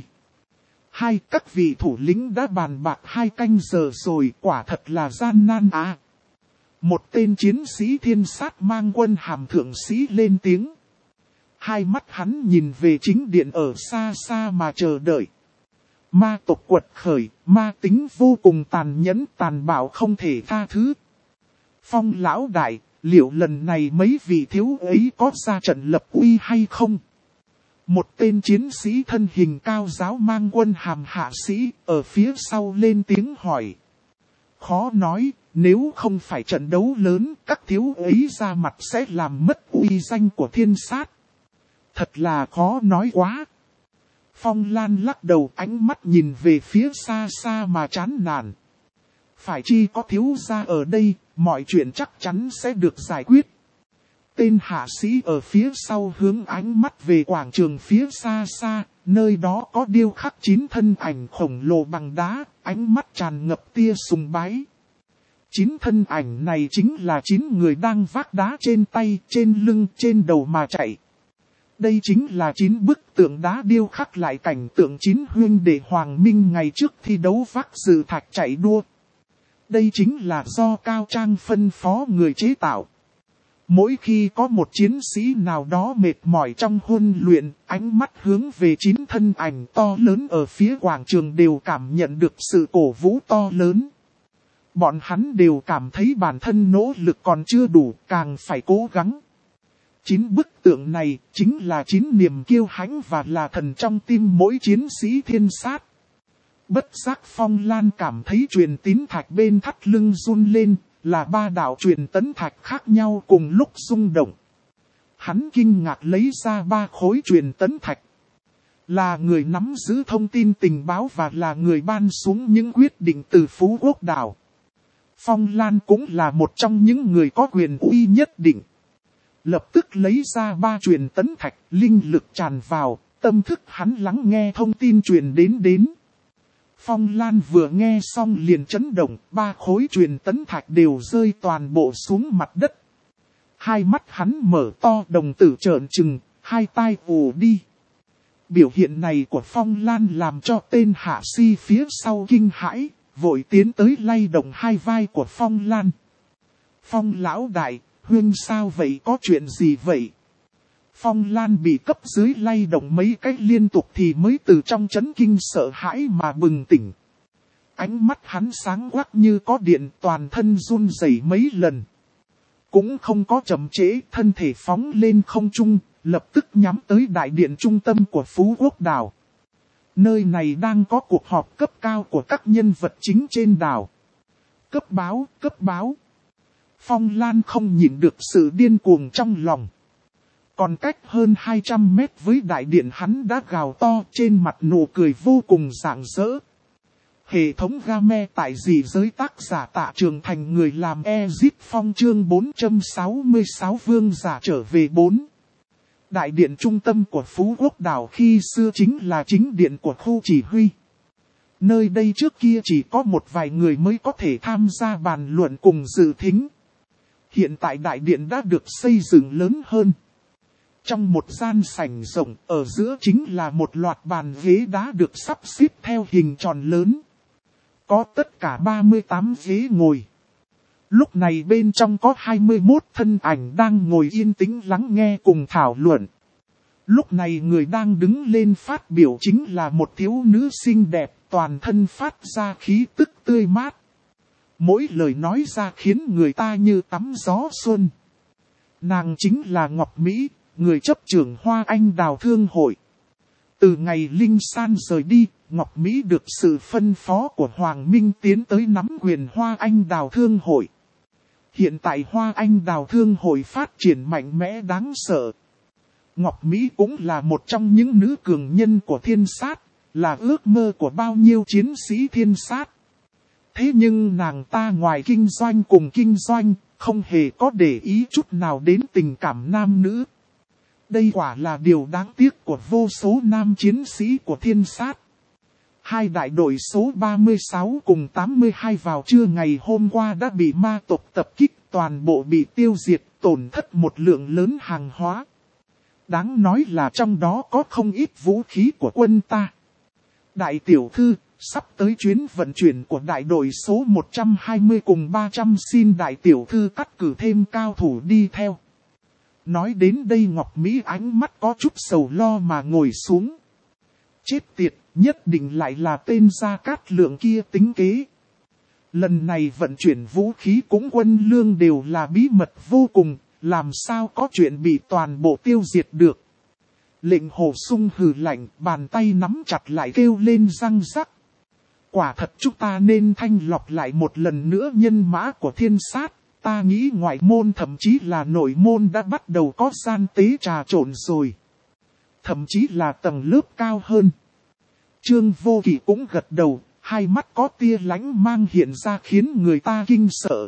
Các vị thủ lĩnh đã bàn bạc 2 canh giờ rồi, quả thật là gian nan à. Một tên chiến sĩ thiên sát mang quân hàm thượng sĩ lên tiếng. Hai mắt hắn nhìn về chính điện ở xa xa mà chờ đợi. Ma tộc quật khởi, ma tính vô cùng tàn nhẫn tàn bạo không thể tha thứ. Phong lão đại, liệu lần này mấy vị thiếu ấy có ra trận lập uy hay không? Một tên chiến sĩ thân hình cao giáo mang quân hàm hạ sĩ ở phía sau lên tiếng hỏi. Khó nói, nếu không phải trận đấu lớn, các thiếu ấy ra mặt sẽ làm mất uy danh của thiên sát. Thật là khó nói quá. Phong Lan lắc đầu, ánh mắt nhìn về phía xa xa mà chán nản. Phải chi có thiếu gia ở đây, mọi chuyện chắc chắn sẽ được giải quyết. Tên hạ sĩ ở phía sau hướng ánh mắt về quảng trường phía xa xa, nơi đó có điêu khắc 9 thân ảnh khổng lồ bằng đá, ánh mắt tràn ngập tia sùng bái. 9 thân ảnh này chính là 9 người đang vác đá trên tay, trên lưng, trên đầu mà chạy. Đây chính là 9 bức tượng đá điêu khắc lại cảnh tượng 9 huynh đệ Hoàng Minh ngày trước thi đấu vác dự thạch chạy đua. Đây chính là do Cao Trang phân phó người chế tạo. Mỗi khi có một chiến sĩ nào đó mệt mỏi trong huấn luyện, ánh mắt hướng về 9 thân ảnh to lớn ở phía quảng trường đều cảm nhận được sự cổ vũ to lớn. Bọn hắn đều cảm thấy bản thân nỗ lực còn chưa đủ, càng phải cố gắng. 9 bức tượng này chính là 9 niềm kiêu hãnh và là thần trong tim mỗi chiến sĩ thiên sát. bất giác Phong Lan cảm thấy truyền tín thạch bên thắt lưng run lên, là 3 đạo truyền tấn thạch khác nhau cùng lúc rung động. Hắn kinh ngạc lấy ra 3 khối truyền tấn thạch. Là người nắm giữ thông tin tình báo và là người ban xuống những quyết định từ Phú Quốc đảo. Phong Lan cũng là một trong những người có quyền uy nhất định. Lập tức lấy ra 3 truyền tấn thạch, linh lực tràn vào, tâm thức hắn lắng nghe thông tin truyền đến. Phong Lan vừa nghe xong liền chấn động, 3 khối truyền tấn thạch đều rơi toàn bộ xuống mặt đất. Hai mắt hắn mở to, đồng tử trợn trừng, hai tai ù đi. Biểu hiện này của Phong Lan làm cho tên hạ si phía sau kinh hãi, vội tiến tới lay động hai vai của Phong Lan. Phong lão đại, huynh sao vậy, có chuyện gì vậy? Phong Lan bị cấp dưới lay động mấy cách liên tục thì mới từ trong chấn kinh sợ hãi mà bừng tỉnh. Ánh mắt hắn sáng quắc như có điện, toàn thân run rẩy mấy lần. Cũng không có chậm trễ, thân thể phóng lên không trung, lập tức nhắm tới đại điện trung tâm của Phú Quốc đảo. Nơi này đang có cuộc họp cấp cao của các nhân vật chính trên đảo. Cấp báo. Phong Lan không nhịn được sự điên cuồng trong lòng. Còn cách hơn 200 mét với đại điện hắn đã gào to, trên mặt nụ cười vô cùng rạng rỡ. Hệ thống game tại dị giới tác giả Tạ Trường Thành, người làm Ezip Phong chương 466 vương giả trở về 4. Đại điện trung tâm của Phú Quốc đảo khi xưa chính là chính điện của khu chỉ huy. Nơi đây trước kia chỉ có một vài người mới có thể tham gia bàn luận cùng dự thính. Hiện tại đại điện đã được xây dựng lớn hơn. Trong một gian sảnh rộng, ở giữa chính là một loạt bàn ghế đá được sắp xếp theo hình tròn lớn. Có tất cả 38 ghế ngồi. Lúc này bên trong có 21 thân ảnh đang ngồi yên tĩnh lắng nghe cùng thảo luận. Lúc này người đang đứng lên phát biểu chính là một thiếu nữ xinh đẹp, toàn thân phát ra khí tức tươi mát. Mỗi lời nói ra khiến người ta như tắm gió xuân. Nàng chính là Ngọc Mỹ, người chấp trưởng Hoa Anh Đào Thương Hội. Từ ngày Linh San rời đi, Ngọc Mỹ được sự phân phó của Hoàng Minh tiến tới nắm quyền Hoa Anh Đào Thương Hội. Hiện tại Hoa Anh Đào Thương Hội phát triển mạnh mẽ đáng sợ. Ngọc Mỹ cũng là một trong những nữ cường nhân của thiên sát, là ước mơ của bao nhiêu chiến sĩ thiên sát. Thế nhưng nàng ta ngoài kinh doanh cùng kinh doanh, không hề có để ý chút nào đến tình cảm nam nữ. Đây quả là điều đáng tiếc của vô số nam chiến sĩ của thiên sát. Hai đại đội số 36 cùng 82 vào trưa ngày hôm qua đã bị ma tộc tập kích, toàn bộ bị tiêu diệt, tổn thất một lượng lớn hàng hóa. Đáng nói là trong đó có không ít vũ khí của quân ta. Đại tiểu thư, sắp tới chuyến vận chuyển của đại đội số 120 cùng 300 xin đại tiểu thư cắt cử thêm cao thủ đi theo. Nói đến đây Ngọc Mỹ ánh mắt có chút sầu lo mà ngồi xuống. Chết tiệt, nhất định lại là tên Gia Cát Lượng kia tính kế. Lần này vận chuyển vũ khí cũng quân lương đều là bí mật vô cùng, làm sao có chuyện bị toàn bộ tiêu diệt được. Lệnh Hồ Sung hừ lạnh, bàn tay nắm chặt lại kêu lên răng rắc. Quả thật chúng ta nên thanh lọc lại một lần nữa nhân mã của thiên sát. Ta nghĩ ngoại môn thậm chí là nội môn đã bắt đầu có gian tế trà trộn rồi. Thậm chí là tầng lớp cao hơn. Trương Vô Kỵ cũng gật đầu, hai mắt có tia lánh mang hiện ra khiến người ta kinh sợ.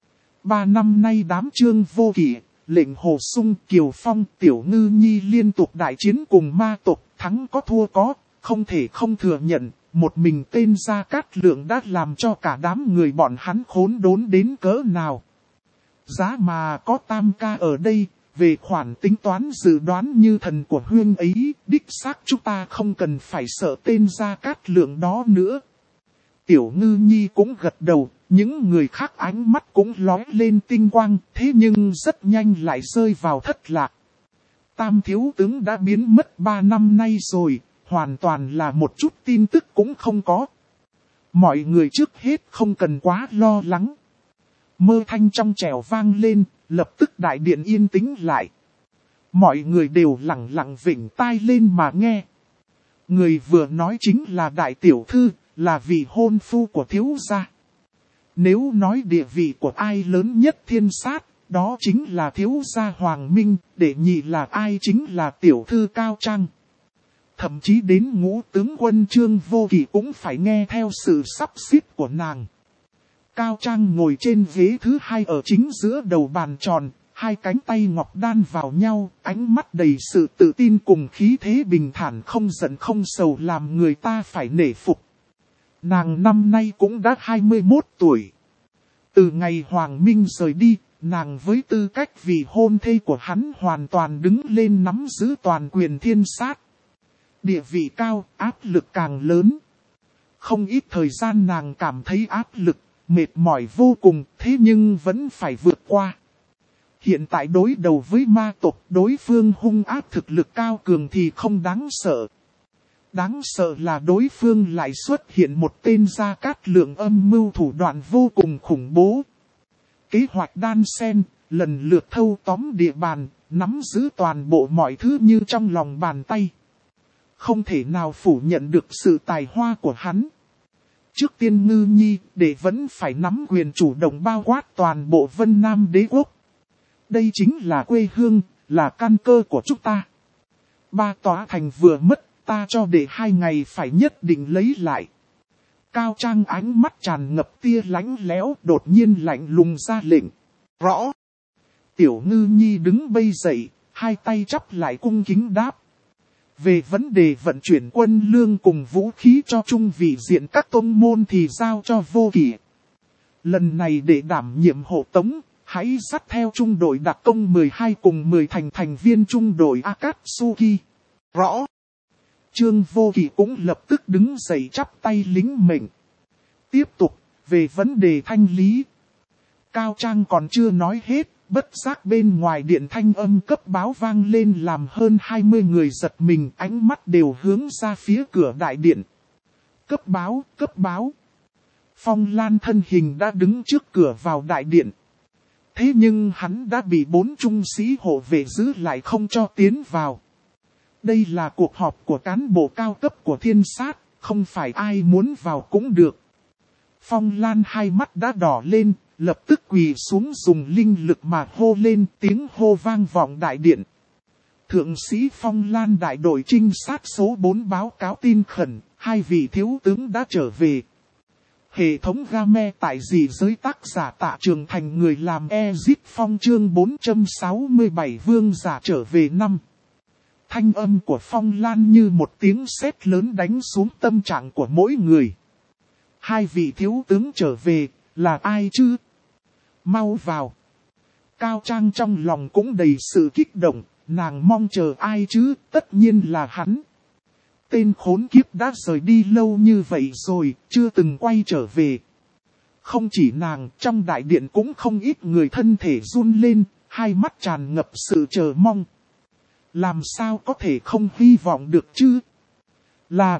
3 năm nay đám Trương Vô Kỵ, Lệnh Hồ Sung, Kiều Phong, Tiểu Ngư Nhi liên tục đại chiến cùng ma tộc, thắng có thua có, không thể không thừa nhận, một mình tên Gia Cát Lượng đã làm cho cả đám người bọn hắn khốn đốn đến cỡ nào. Giá mà có Tam ca ở đây, về khoản tính toán dự đoán như thần của huyên ấy, đích xác chúng ta không cần phải sợ tên Gia Cát Lượng đó nữa. Tiểu Ngư Nhi cũng gật đầu, những người khác ánh mắt cũng lóe lên tinh quang, thế nhưng rất nhanh lại rơi vào thất lạc. Tam thiếu tướng đã biến mất 3 năm nay rồi, hoàn toàn là một chút tin tức cũng không có. Mọi người trước hết không cần quá lo lắng. Mơ thanh trong trẻo vang lên, lập tức đại điện yên tĩnh lại. Mọi người đều lặng lặng vểnh tai lên mà nghe. Người vừa nói chính là đại tiểu thư, là vị hôn phu của thiếu gia. Nếu nói địa vị của ai lớn nhất thiên sát, đó chính là thiếu gia Hoàng Minh, đệ nhị là ai chính là tiểu thư Cao Trang. Thậm chí đến ngũ tướng quân Trương Vô Kỵ cũng phải nghe theo sự sắp xếp của nàng. Cao Trang ngồi trên ghế thứ hai ở chính giữa đầu bàn tròn, hai cánh tay ngọc đan vào nhau, ánh mắt đầy sự tự tin cùng khí thế bình thản không giận không sầu làm người ta phải nể phục. Nàng năm nay cũng đã 21 tuổi. Từ ngày Hoàng Minh rời đi, nàng với tư cách vị hôn thê của hắn hoàn toàn đứng lên nắm giữ toàn quyền thiên sát. Địa vị cao, áp lực càng lớn. Không ít thời gian nàng cảm thấy áp lực, mệt mỏi vô cùng, thế nhưng vẫn phải vượt qua. Hiện tại đối đầu với ma tộc, đối phương hung ác thực lực cao cường thì không đáng sợ. Đáng sợ là đối phương lại xuất hiện một tên Gia Cát Lượng âm mưu thủ đoạn vô cùng khủng bố. Kế hoạch đan xen, lần lượt thâu tóm địa bàn, nắm giữ toàn bộ mọi thứ như trong lòng bàn tay. Không thể nào phủ nhận được sự tài hoa của hắn. Trước tiên Ngư Nhi, để vẫn phải nắm quyền chủ động bao quát toàn bộ Vân Nam đế quốc. Đây chính là quê hương, là căn cơ của chúng ta. Ba tòa thành vừa mất, ta cho để 2 ngày phải nhất định lấy lại. Cao Trang ánh mắt tràn ngập tia lánh léo, đột nhiên lạnh lùng ra lệnh. Rõ. Tiểu Ngư Nhi đứng bây dậy, hai tay chắp lại cung kính đáp. Về vấn đề vận chuyển quân lương cùng vũ khí cho trung vị diện các tông môn thì giao cho Vô Kỵ. Lần này để đảm nhiệm hộ tống, hãy dắt theo trung đội đặc công 12 cùng 10 thành viên trung đội Akatsuki. Rõ. Trương Vô Kỵ cũng lập tức đứng dậy chắp tay lính mệnh. Tiếp tục, về vấn đề thanh lý. Cao Trang còn chưa nói hết, bất giác bên ngoài điện thanh âm cấp báo vang lên làm hơn 20 người giật mình, ánh mắt đều hướng ra phía cửa đại điện. Cấp báo, cấp báo. Phong Lan thân hình đã đứng trước cửa vào đại điện. Thế nhưng hắn đã bị 4 trung sĩ hộ vệ giữ lại không cho tiến vào. Đây là cuộc họp của cán bộ cao cấp của thiên sát, không phải ai muốn vào cũng được. Phong Lan hai mắt đã đỏ lên, lập tức quỳ xuống dùng linh lực mà hô lên, tiếng hô vang vọng đại điện. Thượng sĩ Phong Lan đại đội trinh sát số 4 báo cáo tin khẩn, 2 vị thiếu tướng đã trở về. Hệ thống game tại dị giới tác giả Tạ Trường Thành người làm Ezip Phong chương 467 vương giả trở về 5. Thanh âm của Phong Lan như một tiếng sét lớn đánh xuống tâm trạng của mỗi người. 2 vị thiếu tướng trở về, là ai chứ? Mau vào. Cao Trang trong lòng cũng đầy sự kích động, nàng mong chờ ai chứ, tất nhiên là hắn. Tên khốn kiếp đã rời đi lâu như vậy rồi, chưa từng quay trở về. Không chỉ nàng, trong đại điện cũng không ít người thân thể run lên, hai mắt tràn ngập sự chờ mong. Làm sao có thể không hy vọng được chứ? Là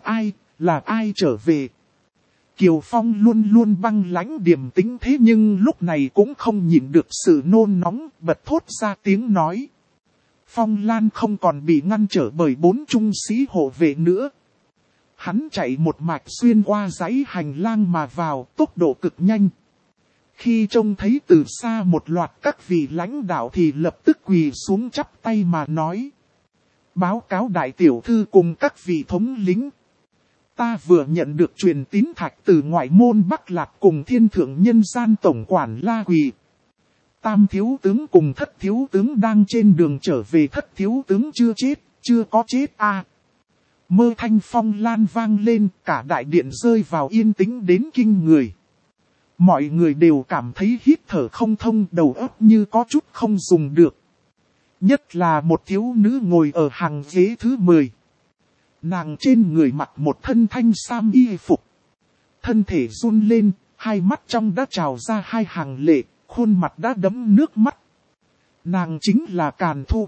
ai trở về? Kiều Phong luôn luôn băng lãnh điềm tĩnh thế nhưng lúc này cũng không nhịn được sự nôn nóng, bật thốt ra tiếng nói. Phong Lan không còn bị ngăn trở bởi 4 trung sĩ hộ vệ nữa. Hắn chạy một mạch xuyên qua dãy hành lang mà vào, tốc độ cực nhanh. Khi trông thấy từ xa một loạt các vị lãnh đạo thì lập tức quỳ xuống chắp tay mà nói. Báo cáo đại tiểu thư cùng các vị thống lĩnh. Ta vừa nhận được truyền tín thạch từ ngoại môn Bắc Lạc cùng Thiên Thượng Nhân Gian Tổng quản La Quỳ. Tam thiếu tướng cùng thất thiếu tướng đang trên đường trở về, thất thiếu tướng chưa có chết à. Mơ thanh Phong Lan vang lên, cả đại điện rơi vào yên tĩnh đến kinh người. Mọi người đều cảm thấy hít thở không thông, đầu óc như có chút không dùng được. Nhất là một thiếu nữ ngồi ở hàng ghế thứ 10. Nàng trên người mặc một thân thanh sam y phục. Thân thể run lên, hai mắt trong đã trào ra 2 hàng lệ, khuôn mặt đã đẫm nước mắt. Nàng chính là Càn Thu.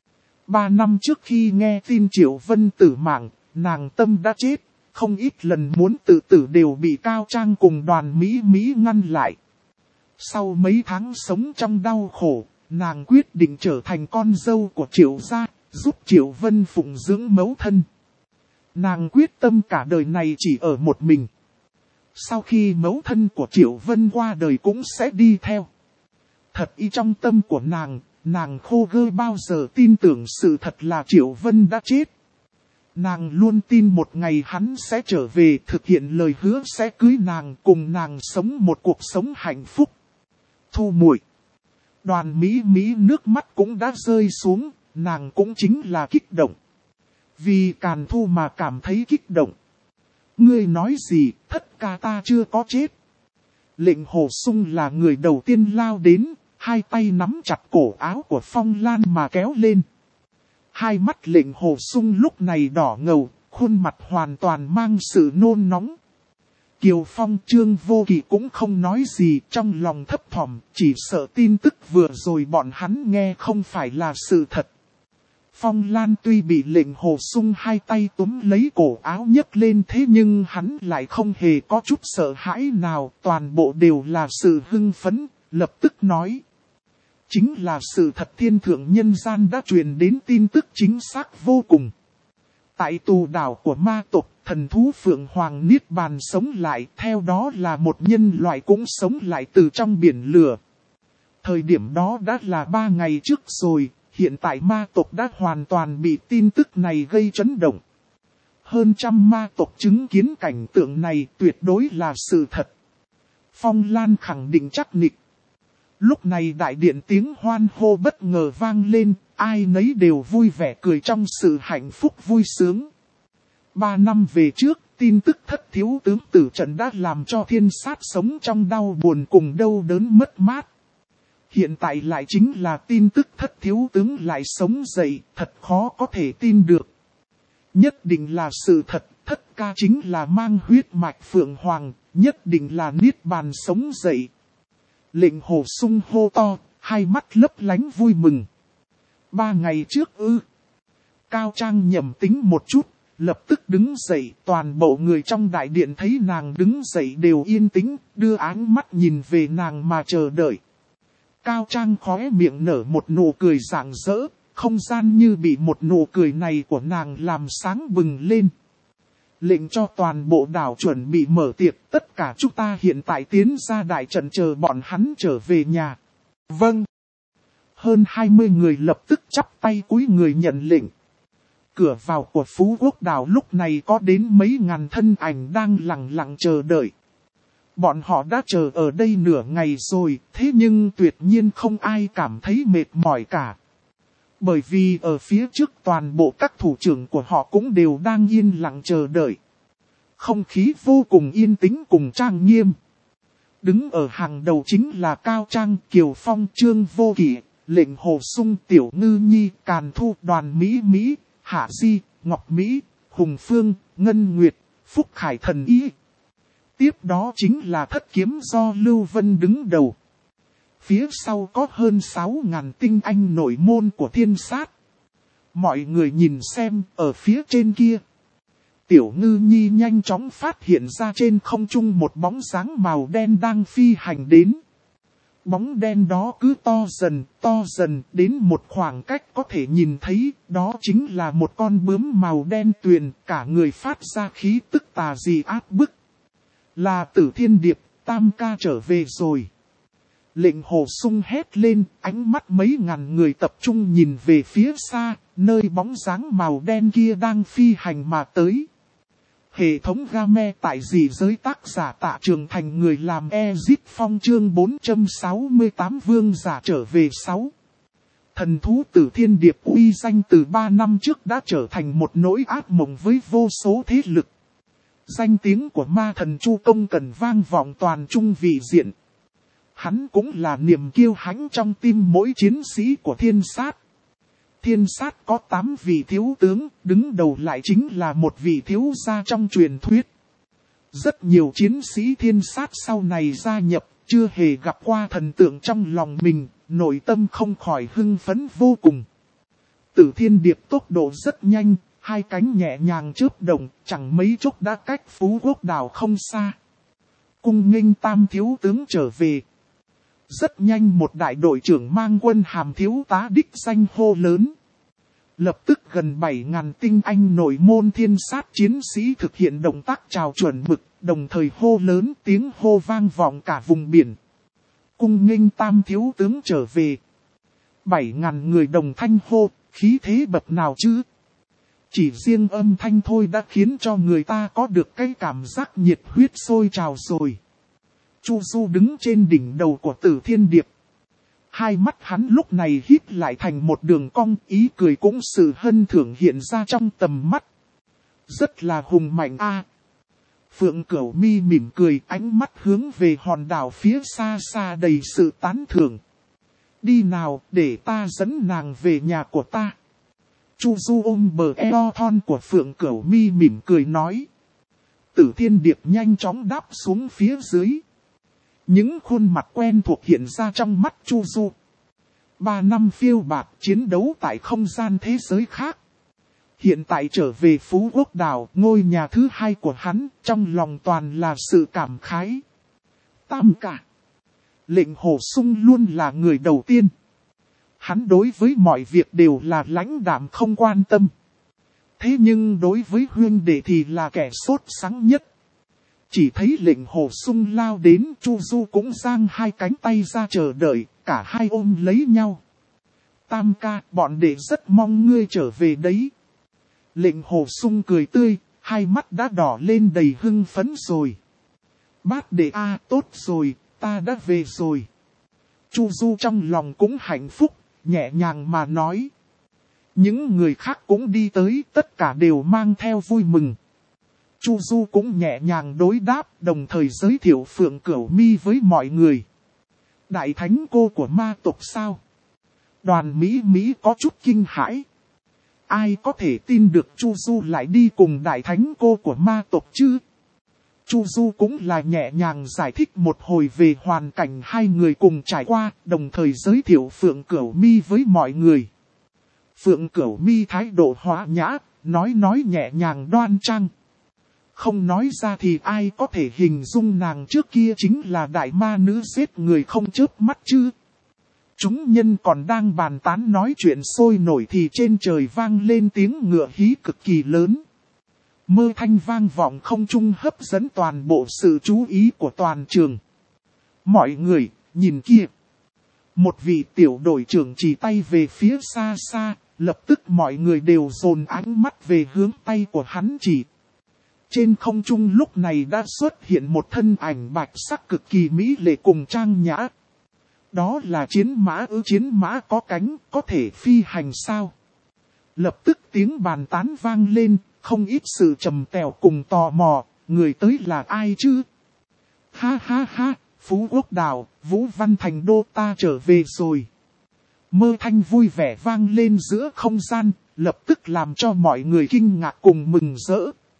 3 năm trước khi nghe tin Triệu Vân tử mạng, nàng tâm đã chết, không ít lần muốn tự tử đều bị Cao Trang cùng đoàn Mỹ ngăn lại. Sau mấy tháng sống trong đau khổ, nàng quyết định trở thành con dâu của Triệu gia, giúp Triệu Vân phụng dưỡng mẫu thân. Nàng quyết tâm cả đời này chỉ ở một mình. sau khi mẫu thân của Triệu Vân qua đời cũng sẽ đi theo. Thật ý trong tâm của nàng khô gơ bao giờ tin tưởng sự thật là Triệu Vân đã chết. Nàng luôn tin một ngày hắn sẽ trở về thực hiện lời hứa sẽ cưới nàng cùng nàng sống một cuộc sống hạnh phúc. Thu muội. Đoàn Mỹ Mỹ nước mắt cũng đã rơi xuống, nàng cũng chính là kích động. Vì Càn Thu mà cảm thấy kích động. Ngươi nói gì, thất ca ta chưa có chết. Lệnh Hồ Sung là người đầu tiên lao đến, hai tay nắm chặt cổ áo của Phong Lan mà kéo lên. Hai mắt Lệnh Hồ Sung lúc này đỏ ngầu, khuôn mặt hoàn toàn mang sự nôn nóng. Kiều Phong Trương Vô Kỵ cũng không nói gì, trong lòng thấp thỏm, chỉ sợ tin tức vừa rồi bọn hắn nghe không phải là sự thật. Phong Lan tuy bị Lệnh Hồ Sung hai tay túm lấy cổ áo nhấc lên thế nhưng hắn lại không hề có chút sợ hãi nào, toàn bộ đều là sự hưng phấn, lập tức nói. Chính là sự thật, thiên thượng nhân gian đã truyền đến tin tức chính xác vô cùng. Tại tù đảo của ma tộc, thần thú Phượng Hoàng Niết Bàn sống lại, theo đó là một nhân loại cũng sống lại từ trong biển lửa. Thời điểm đó đã là 3 ngày trước rồi, hiện tại ma tộc đã hoàn toàn bị tin tức này gây chấn động. Hơn trăm ma tộc chứng kiến cảnh tượng này tuyệt đối là sự thật. Phong Lan khẳng định chắc nịch. Lúc này đại điện tiếng hoan hô bất ngờ vang lên, ai nấy đều vui vẻ cười trong sự hạnh phúc vui sướng. 3 năm về trước, tin tức thất thiếu tướng tử trận đã làm cho thiên sát sống trong đau buồn cùng đau đớn mất mát. Hiện tại lại chính là tin tức thất thiếu tướng lại sống dậy, thật khó có thể tin được. Nhất định là sự thật, thất ca chính là mang huyết mạch Phượng Hoàng, nhất định là Niết Bàn sống dậy. Lệnh Hồ Sung hô to, hai mắt lấp lánh vui mừng. 3 ngày trước ư. Cao Trang nhầm tính một chút, lập tức đứng dậy, toàn bộ người trong đại điện thấy nàng đứng dậy đều yên tĩnh, đưa áng mắt nhìn về nàng mà chờ đợi. Cao Trang khóe miệng nở một nụ cười rạng rỡ, không gian như bị một nụ cười này của nàng làm sáng bừng lên. Lệnh cho toàn bộ đảo chuẩn bị mở tiệc, tất cả chúng ta hiện tại tiến ra đại trận chờ bọn hắn trở về nhà. Vâng. Hơn 20 người lập tức chắp tay cúi người nhận lệnh. Cửa vào của Phú Quốc đảo lúc này có đến mấy ngàn thân ảnh đang lặng lặng chờ đợi. Bọn họ đã chờ ở đây nửa ngày rồi, thế nhưng tuyệt nhiên không ai cảm thấy mệt mỏi cả. Bởi vì ở phía trước toàn bộ các thủ trưởng của họ cũng đều đang yên lặng chờ đợi. Không khí vô cùng yên tĩnh cùng trang nghiêm. Đứng ở hàng đầu chính là Cao Trang, Kiều Phong, Trương Vô Kỵ, Lệnh Hồ Sung, Tiểu Ngư Nhi, Càn Thu, Đoàn Mỹ Mỹ, Hạ Di, Ngọc Mỹ, Hùng Phương, Ngân Nguyệt, Phúc Khải Thần Y. Tiếp đó chính là thất kiếm do Lưu Vân đứng đầu. Phía sau có hơn 6.000 tinh anh nội môn của thiên sát. Mọi người nhìn xem ở phía trên kia. Tiểu Ngư Nhi nhanh chóng phát hiện ra trên không trung một bóng dáng màu đen đang phi hành đến. Bóng đen đó cứ to dần đến một khoảng cách có thể nhìn thấy, đó chính là một con bướm màu đen tuyền, cả người phát ra khí tức tà dị áp bức. Là Tử Thiên Điệp, Tam ca trở về rồi. Lệnh Hồ Sung hét lên, ánh mắt mấy ngàn người tập trung nhìn về phía xa, nơi bóng dáng màu đen kia đang phi hành mà tới. Hệ thống game tại dị giới tác giả Tạ Trường Thành, người làm Ezip Phong chương 468 vương giả trở về 6. Thần thú Tử Thiên Điệp uy danh từ 3 năm trước đã trở thành một nỗi ác mộng với vô số thế lực. Danh tiếng của ma thần Chu Công Cần vang vọng toàn trung vị diện. Hắn cũng là niềm kiêu hãnh trong tim mỗi chiến sĩ của thiên sát. Thiên sát có 8 vị thiếu tướng, đứng đầu lại chính là một vị thiếu gia trong truyền thuyết. Rất nhiều chiến sĩ thiên sát sau này gia nhập, chưa hề gặp qua thần tượng trong lòng mình, nội tâm không khỏi hưng phấn vô cùng. Tử Thiên Điệp tốc độ rất nhanh, hai cánh nhẹ nhàng chớp động, chẳng mấy chốc đã cách Phú Quốc đảo không xa. Cung nghênh Tam thiếu tướng trở về. Rất nhanh một đại đội trưởng mang quân hàm thiếu tá đích danh hô lớn. Lập tức gần 7.000 tinh anh nội môn thiên sát chiến sĩ thực hiện động tác chào chuẩn mực, đồng thời hô lớn, tiếng hô vang vọng cả vùng biển. Cung nghênh Tam thiếu tướng trở về. 7.000 người đồng thanh hô, khí thế bậc nào chứ? Chỉ riêng âm thanh thôi đã khiến cho người ta có được cái cảm giác nhiệt huyết sôi trào rồi. Chu Du đứng trên đỉnh đầu của Tử Thiên Điệp. Hai mắt hắn lúc này híp lại thành một đường cong, ý cười cũng sự hân thưởng hiện ra trong tầm mắt. Rất là hùng mạnh a. Phượng Cửu Mi mỉm cười, ánh mắt hướng về hòn đảo phía xa xa đầy sự tán thưởng. Đi nào, để ta dẫn nàng về nhà của ta. Chu Du ôm bờ eo thon của Phượng Cửu Mi mỉm cười nói. Tử Thiên Điệp nhanh chóng đáp xuống phía dưới. Những khuôn mặt quen thuộc hiện ra trong mắt Chu Du. 3 năm phiêu bạt chiến đấu tại không gian thế giới khác. Hiện tại trở về Phú Quốc Đảo, ngôi nhà thứ 2 của hắn, trong lòng toàn là sự cảm khái. Tam ca. Lệnh Hồ Sung luôn là người đầu tiên. Hắn đối với mọi việc đều là lãnh đạm không quan tâm. Thế nhưng đối với huynh đệ thì là kẻ sốt sắng nhất. Chỉ thấy lệnh Hồ Sung lao đến, Chu Du cũng giang hai cánh tay ra chờ đợi, cả hai ôm lấy nhau. Tam ca, bọn đệ rất mong ngươi trở về đấy. Lệnh Hồ Sung cười tươi, hai mắt đã đỏ lên đầy hưng phấn rồi. Bát đệ a, tốt rồi, ta đã về rồi. Chu Du trong lòng cũng hạnh phúc, nhẹ nhàng mà nói. Những người khác cũng đi tới, tất cả đều mang theo vui mừng. Chu Du cũng nhẹ nhàng đối đáp, đồng thời giới thiệu Phượng Cửu Mi với mọi người. Đại thánh cô của ma tộc sao? Đoàn Mỹ có chút kinh hãi. Ai có thể tin được Chu Du lại đi cùng đại thánh cô của ma tộc chứ? Chu Du cũng là nhẹ nhàng giải thích một hồi về hoàn cảnh hai người cùng trải qua, đồng thời giới thiệu Phượng Cửu Mi với mọi người. Phượng Cửu Mi thái độ hòa nhã, nói nhẹ nhàng đoan trang. Không nói ra thì ai có thể hình dung nàng trước kia chính là đại ma nữ giết người không chớp mắt chứ. Chúng nhân còn đang bàn tán nói chuyện sôi nổi thì trên trời vang lên tiếng ngựa hí cực kỳ lớn. Mơ thanh vang vọng không trung hấp dẫn toàn bộ sự chú ý của toàn trường. Mọi người, nhìn kia. Một vị tiểu đội trưởng chỉ tay về phía xa xa, lập tức mọi người đều dồn ánh mắt về hướng tay của hắn chỉ. Trên không trung lúc này đã xuất hiện một thân ảnh bạch sắc cực kỳ mỹ lệ cùng trang nhã. Đó là chiến mã có cánh, có thể phi hành sao? Lập tức tiếng bàn tán vang lên, không ít sự trầm tèo cùng tò mò, người tới là ai chứ? Ha ha ha, Phú Quốc Đảo, Vũ Văn Thành Đô ta trở về rồi. Mơ thanh vui vẻ vang lên giữa không gian, lập tức làm cho mọi người kinh ngạc cùng mừng rỡ.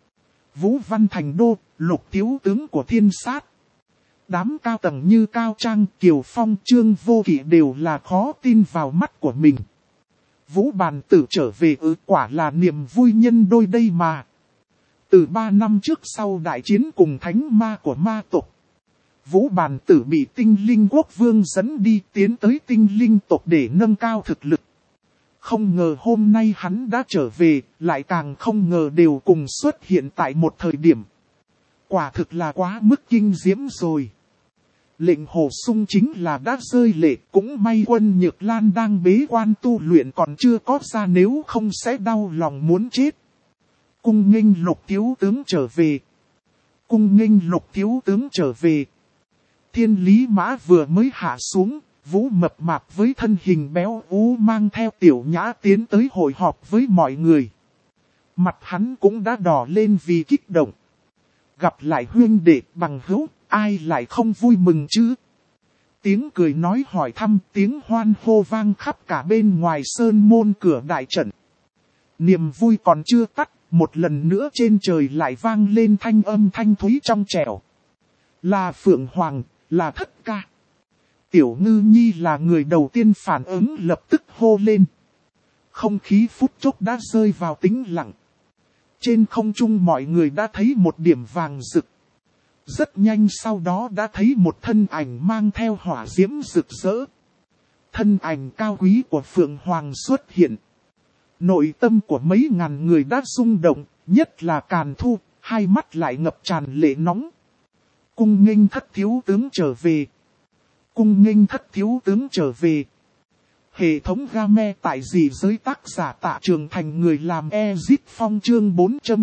Vũ Văn Thành Đô, Lục thiếu tướng của Thiên Sát. Đám cao tầng như Cao Trang, Kiều Phong, Trương Vô Kỵ đều là khó tin vào mắt của mình. Vũ Bàn Tử trở về quả là niềm vui nhân đôi đây mà. Từ 3 năm trước sau đại chiến cùng thánh ma của ma tộc, Vũ Bàn Tử bị Tinh Linh Quốc Vương dẫn đi tiến tới Tinh Linh tộc để nâng cao thực lực. Không ngờ hôm nay hắn đã trở về, lại càng không ngờ đều cùng xuất hiện tại một thời điểm. Quả thực là quá mức kinh diễm rồi. Lệnh Hồ Sung chính là đã rơi lệ, cũng may Quân Nhược Lan đang bế quan tu luyện còn chưa có ra, nếu không sẽ đau lòng muốn chết. Cung nghênh Lục thiếu tướng trở về. Cung nghênh Lục thiếu tướng trở về. Thiên Lý Mã vừa mới hạ xuống, Vũ mập mạp với thân hình béo ú mang theo Tiểu Nhã tiến tới hội họp với mọi người. Mặt hắn cũng đã đỏ lên vì kích động. Gặp lại huynh đệ bằng hữu, ai lại không vui mừng chứ? Tiếng cười nói hỏi thăm, tiếng hoan hô vang khắp cả bên ngoài sơn môn cửa đại trận. Niềm vui còn chưa tắt, một lần nữa trên trời lại vang lên thanh âm thanh thúy trong trẻo. Là Phượng Hoàng, là Thất ca. Tiểu Ngư Nhi là người đầu tiên phản ứng, lập tức hô lên. Không khí phút chốc đã rơi vào tĩnh lặng. Trên không trung mọi người đã thấy một điểm vàng rực. Rất nhanh sau đó đã thấy một thân ảnh mang theo hỏa diễm rực rỡ. Thân ảnh cao quý của Phượng Hoàng xuất hiện. Nội tâm của mấy ngàn người đã rung động, nhất là Càn Thu, hai mắt lại ngập tràn lệ nóng. Cung nghênh thất thiếu tướng trở về. Cung nghênh thất thiếu tướng trở về. Hệ thống game tại dị giới tác giả Tạ Trường Thành người làm Exit Phong chương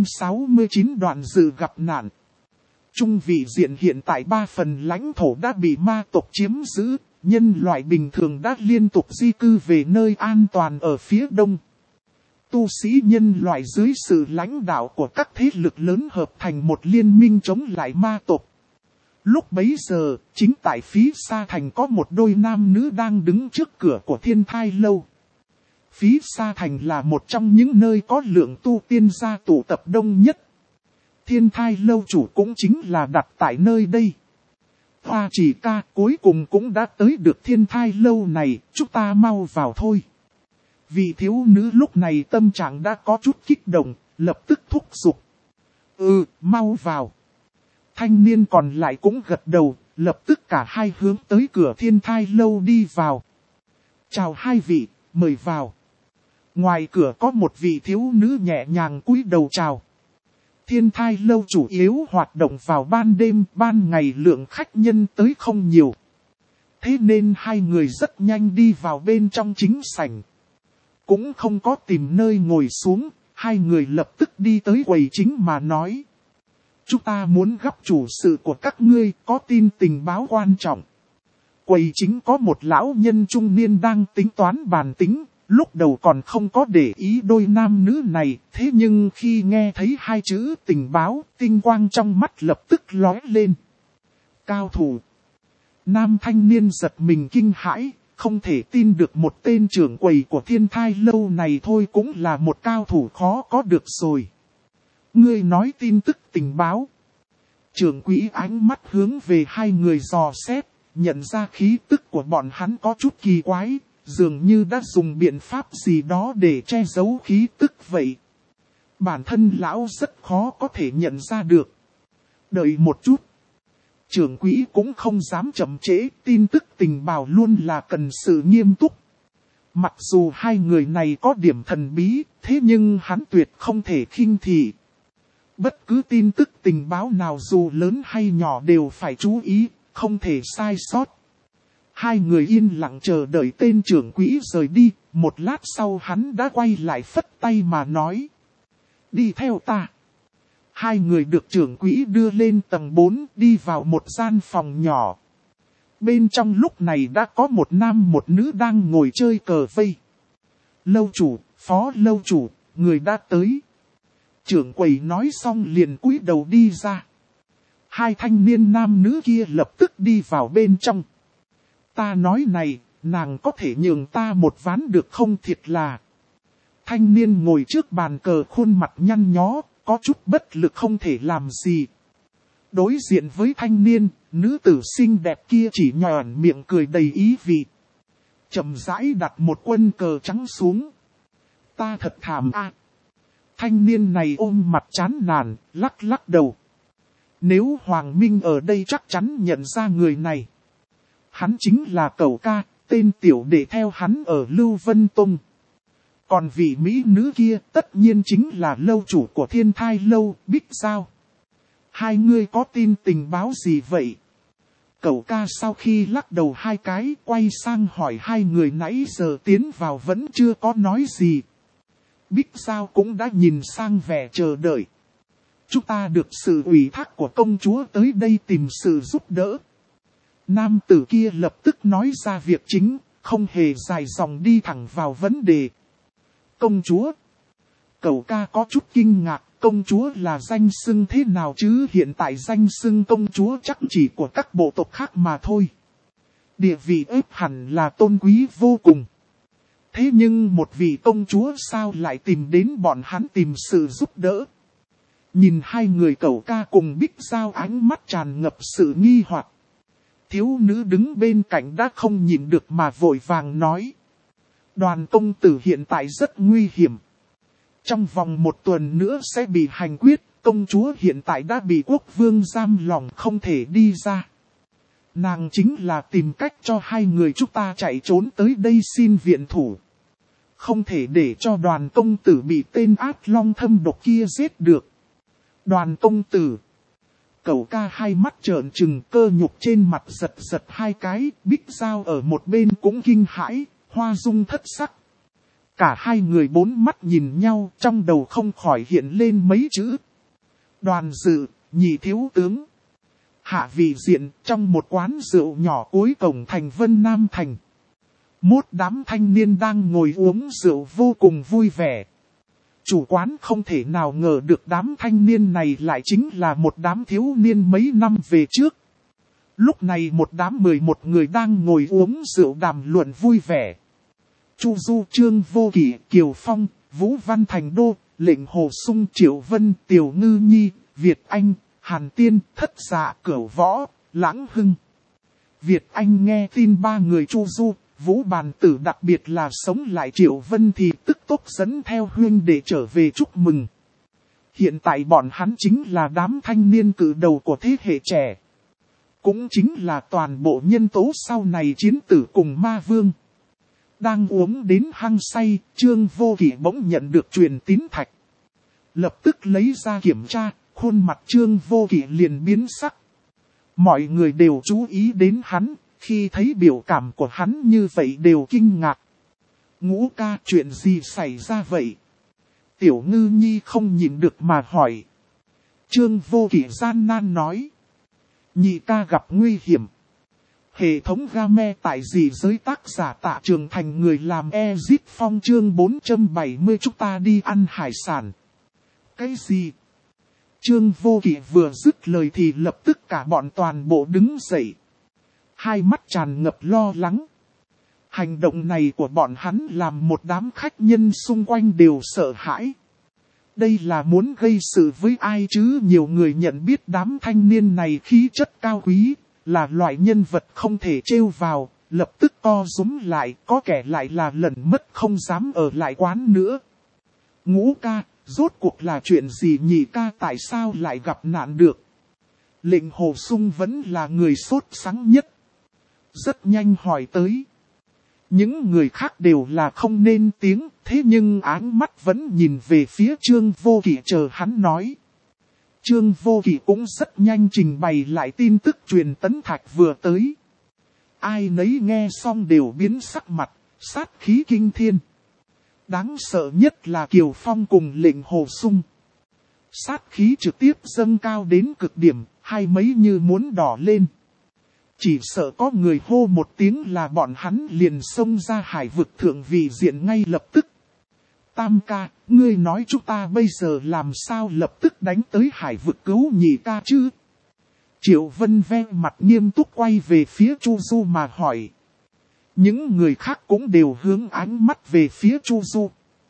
469 đoạn dự gặp nạn. Trung vị diện hiện tại 3 phần lãnh thổ đã bị ma tộc chiếm giữ, nhân loại bình thường đã liên tục di cư về nơi an toàn ở phía đông. Tu sĩ nhân loại dưới sự lãnh đạo của các thế lực lớn hợp thành một liên minh chống lại ma tộc. Lúc bấy giờ, chính tại phía xa thành có một đôi nam nữ đang đứng trước cửa của Thiên Thai Lâu. Phía xa thành là một trong những nơi có lượng tu tiên gia tụ tập đông nhất. Thiên Thai Lâu chủ cũng chính là đặt tại nơi đây. Hoa Chỉ ca cuối cùng cũng đã tới được Thiên Thai Lâu này, chúng ta mau vào thôi. Vị thiếu nữ lúc này tâm trạng đã có chút kích động, lập tức thúc giục. Mau vào. Thanh niên còn lại cũng gật đầu, lập tức cả hai hướng tới cửa Thiên Thai Lâu đi vào. Chào hai vị, mời vào. Ngoài cửa có một vị thiếu nữ nhẹ nhàng cúi đầu chào. Thiên Thai Lâu chủ yếu hoạt động vào ban đêm, ban ngày lượng khách nhân tới không nhiều. Thế nên hai người rất nhanh đi vào bên trong chính sảnh. Cũng không có tìm nơi ngồi xuống, hai người lập tức đi tới quầy chính mà nói. Chúng ta muốn gặp chủ sự của các ngươi, có tin tình báo quan trọng. Quầy chính có một lão nhân trung niên đang tính toán bàn tính, lúc đầu còn không có để ý đôi nam nữ này, thế nhưng khi nghe thấy hai chữ tình báo, tinh quang trong mắt lập tức lóe lên. Cao thủ. Nam thanh niên giật mình kinh hãi, không thể tin được một tên trưởng quầy của Thiên Thai Lâu này thôi cũng là một cao thủ khó có được rồi. Ngươi nói tin tức tình báo. Trưởng quỹ ánh mắt hướng về hai người dò xét, nhận ra khí tức của bọn hắn có chút kỳ quái, dường như đã dùng biện pháp gì đó để che giấu khí tức vậy. Bản thân lão rất khó có thể nhận ra được. Đợi một chút. Trưởng quỹ cũng không dám chậm trễ, tin tức tình báo luôn là cần sự nghiêm túc. Mặc dù hai người này có điểm thần bí, thế nhưng hắn tuyệt không thể khinh thị. Bất cứ tin tức tình báo nào dù lớn hay nhỏ đều phải chú ý, không thể sai sót. Hai người yên lặng chờ đợi tên trưởng quỹ rời đi, một lát sau hắn đã quay lại phất tay mà nói. Đi theo ta. Hai người được trưởng quỹ đưa lên tầng 4 đi vào một gian phòng nhỏ. Bên trong lúc này đã có một nam một nữ đang ngồi chơi cờ vây. Lâu chủ, phó lâu chủ, người đã tới. Trưởng quầy nói xong liền cúi đầu đi ra. Hai thanh niên nam nữ kia lập tức đi vào bên trong. Ta nói này, nàng có thể nhường ta một ván được không thiệt là. Thanh niên ngồi trước bàn cờ khuôn mặt nhăn nhó, có chút bất lực không thể làm gì. Đối diện với thanh niên, nữ tử xinh đẹp kia chỉ nhòn miệng cười đầy ý vị. Chậm rãi đặt một quân cờ trắng xuống. Ta thật thảm a. Thanh niên này ôm mặt chán nản, lắc lắc đầu. Nếu Hoàng Minh ở đây chắc chắn nhận ra người này. Hắn chính là Cẩu Ca, tên tiểu đệ theo hắn ở Lưu Vân Tông. Còn vị mỹ nữ kia tất nhiên chính là lâu chủ của Thiên Thai Lâu, Bích Giao. Hai người có tin tình báo gì vậy? Cẩu Ca sau khi lắc đầu hai cái quay sang hỏi hai người nãy giờ tiến vào vẫn chưa có nói gì. Bích Giao cũng đã nhìn sang vẻ chờ đợi. Chúng ta được sự ủy thác của công chúa tới đây tìm sự giúp đỡ. Nam tử kia lập tức nói ra việc chính, không hề dài dòng đi thẳng vào vấn đề. Công chúa. Cẩu Ca có chút kinh ngạc, công chúa là danh xưng thế nào chứ hiện tại danh xưng công chúa chắc chỉ của các bộ tộc khác mà thôi. Địa vị ếp hẳn là tôn quý vô cùng. Thế nhưng một vị công chúa sao lại tìm đến bọn hắn tìm sự giúp đỡ. Nhìn hai người Cẩu Ca cùng Bích Giao ánh mắt tràn ngập sự nghi hoặc. Thiếu nữ đứng bên cạnh đã không nhìn được mà vội vàng nói. Đoàn công tử hiện tại rất nguy hiểm. Trong vòng một tuần nữa sẽ bị hành quyết, công chúa hiện tại đã bị quốc vương giam lỏng không thể đi ra. Nàng chính là tìm cách cho hai người chúng ta chạy trốn tới đây xin viện thủ. Không thể để cho đoàn công tử bị tên ác long thâm độc kia giết được. Đoàn công tử. Cậu ca hai mắt trợn trừng, cơ nhục trên mặt giật giật hai cái, Bích Giao ở một bên cũng kinh hãi, Hoa Dung thất sắc. Cả hai người bốn mắt nhìn nhau, trong đầu không khỏi hiện lên mấy chữ. Đoàn Dự, nhị thiếu tướng. Hạ vị diện trong một quán rượu nhỏ cuối cổng thành Vân Nam Thành. Một đám thanh niên đang ngồi uống rượu vô cùng vui vẻ. Chủ quán không thể nào ngờ được đám thanh niên này lại chính là một đám thiếu niên mấy năm về trước. Lúc này một đám 11 người đang ngồi uống rượu đàm luận vui vẻ. Chu Du, Trương Vô Kỵ, Kiều Phong, Vũ Văn Thành Đô, Lệnh Hồ Sung, Triệu Vân, Tiểu Ngư Nhi, Việt Anh, Hàn Tiên, Thất Dạ, Cửu Võ, Lãng Hưng. Việt Anh nghe tin ba người Chu Du, Vũ Bàn Tử đặc biệt là sống lại Triệu Vân thì tức tốc dẫn theo huynh để trở về chúc mừng. Hiện tại bọn hắn chính là đám thanh niên cử đầu của thế hệ trẻ. Cũng chính là toàn bộ nhân tố sau này chiến tử cùng ma vương. Đang uống đến hăng say, Trương Vô Kỵ bỗng nhận được truyền tín thạch. Lập tức lấy ra kiểm tra, khuôn mặt Trương Vô Kỵ liền biến sắc. Mọi người đều chú ý đến hắn, khi thấy biểu cảm của hắn như vậy đều kinh ngạc. Ngũ ca, chuyện gì xảy ra vậy? Tiểu Ngư Nhi không nhịn được mà hỏi. Trương Vô Kỵ gian nan nói. Nhị ca gặp nguy hiểm. Hệ thống game tại dị giới tác giả Tạ Trường Thành người làm Exit Phong chương 470 chúng ta đi ăn hải sản. Cái gì? Trương Vô Kỵ vừa dứt lời thì lập tức cả bọn toàn bộ đứng dậy. Hai mắt tràn ngập lo lắng. Hành động này của bọn hắn làm một đám khách nhân xung quanh đều sợ hãi. Đây là muốn gây sự với ai chứ? Nhiều người nhận biết đám thanh niên này khí chất cao quý, là loại nhân vật không thể trêu vào, lập tức co rúm lại, có kẻ lại là lẩn mất không dám ở lại quán nữa. Ngũ ca, rốt cuộc là chuyện gì? Nhị ca tại sao lại gặp nạn được? Lệnh Hồ Sung vẫn là người sốt sắng nhất. Rất nhanh hỏi tới. Những người khác đều là không nên tiếng, thế nhưng áng mắt vẫn nhìn về phía Trương Vô Kỵ chờ hắn nói. Trương Vô Kỵ cũng rất nhanh trình bày lại tin tức truyền tấn thạch vừa tới. Ai nấy nghe xong đều biến sắc mặt, sát khí kinh thiên. Đáng sợ nhất là Kiều Phong cùng Lệnh Hồ Sung. Sát khí trực tiếp dâng cao đến cực điểm, hai mấy như muốn đỏ lên. Chỉ sợ có người hô một tiếng là bọn hắn liền xông ra hải vực thượng vị diện ngay lập tức. Tam ca, ngươi nói chúng ta bây giờ làm sao lập tức đánh tới hải vực cứu nhị ca chứ? Triệu Vân ve mặt nghiêm túc quay về phía Chu Du mà hỏi. Những người khác cũng đều hướng ánh mắt về phía Chu Du.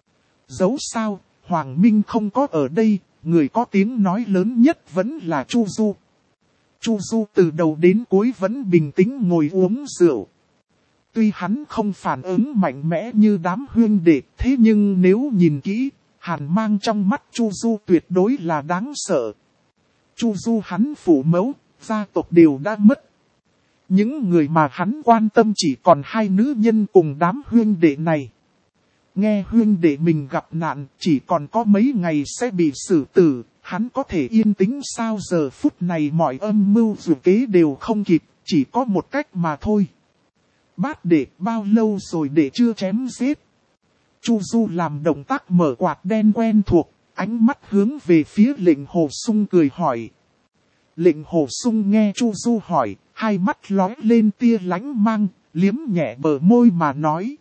Dẫu sao, Hoàng Minh không có ở đây, người có tiếng nói lớn nhất vẫn là Chu Du. Chu Du từ đầu đến cuối vẫn bình tĩnh ngồi uống rượu. Tuy hắn không phản ứng mạnh mẽ như đám huynh đệ, thế nhưng nếu nhìn kỹ, hàn mang trong mắt Chu Du tuyệt đối là đáng sợ. Chu Du hắn phụ mẫu, gia tộc đều đã mất. Những người mà hắn quan tâm chỉ còn hai nữ nhân cùng đám huynh đệ này. Nghe huynh đệ mình gặp nạn, chỉ còn có mấy ngày sẽ bị xử tử, hắn có thể yên tĩnh sao? Giờ phút này mọi âm mưu dự kế đều không kịp, chỉ có một cách mà thôi. Bát đệ, bao lâu rồi để chưa chém giết? Chu Du làm động tác mở quạt đen quen thuộc, ánh mắt hướng về phía Lệnh Hồ Sung cười hỏi. Lệnh Hồ Sung nghe Chu Du hỏi, hai mắt lóe lên tia lánh mang, liếm nhẹ bờ môi mà nói.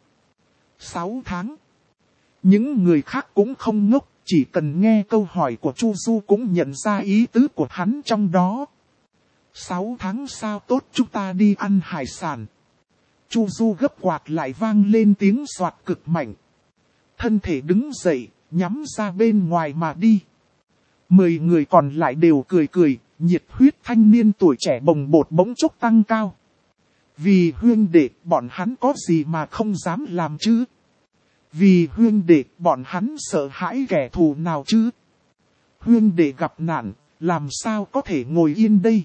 6 tháng. Những người khác cũng không ngốc, chỉ cần nghe câu hỏi của Chu Du cũng nhận ra ý tứ của hắn trong đó. 6 tháng sao? Tốt, chúng ta đi ăn hải sản. Chu Du gấp quạt lại vang lên tiếng xoạt cực mạnh. Thân thể đứng dậy, nhắm ra bên ngoài mà đi. 10 người còn lại đều cười cười, nhiệt huyết thanh niên tuổi trẻ bồng bột bỗng chốc tăng cao. Vì huynh đệ, bọn hắn có gì mà không dám làm chứ? Vì huynh đệ, bọn hắn sợ hãi kẻ thù nào chứ? Huynh đệ gặp nạn, làm sao có thể ngồi yên đây?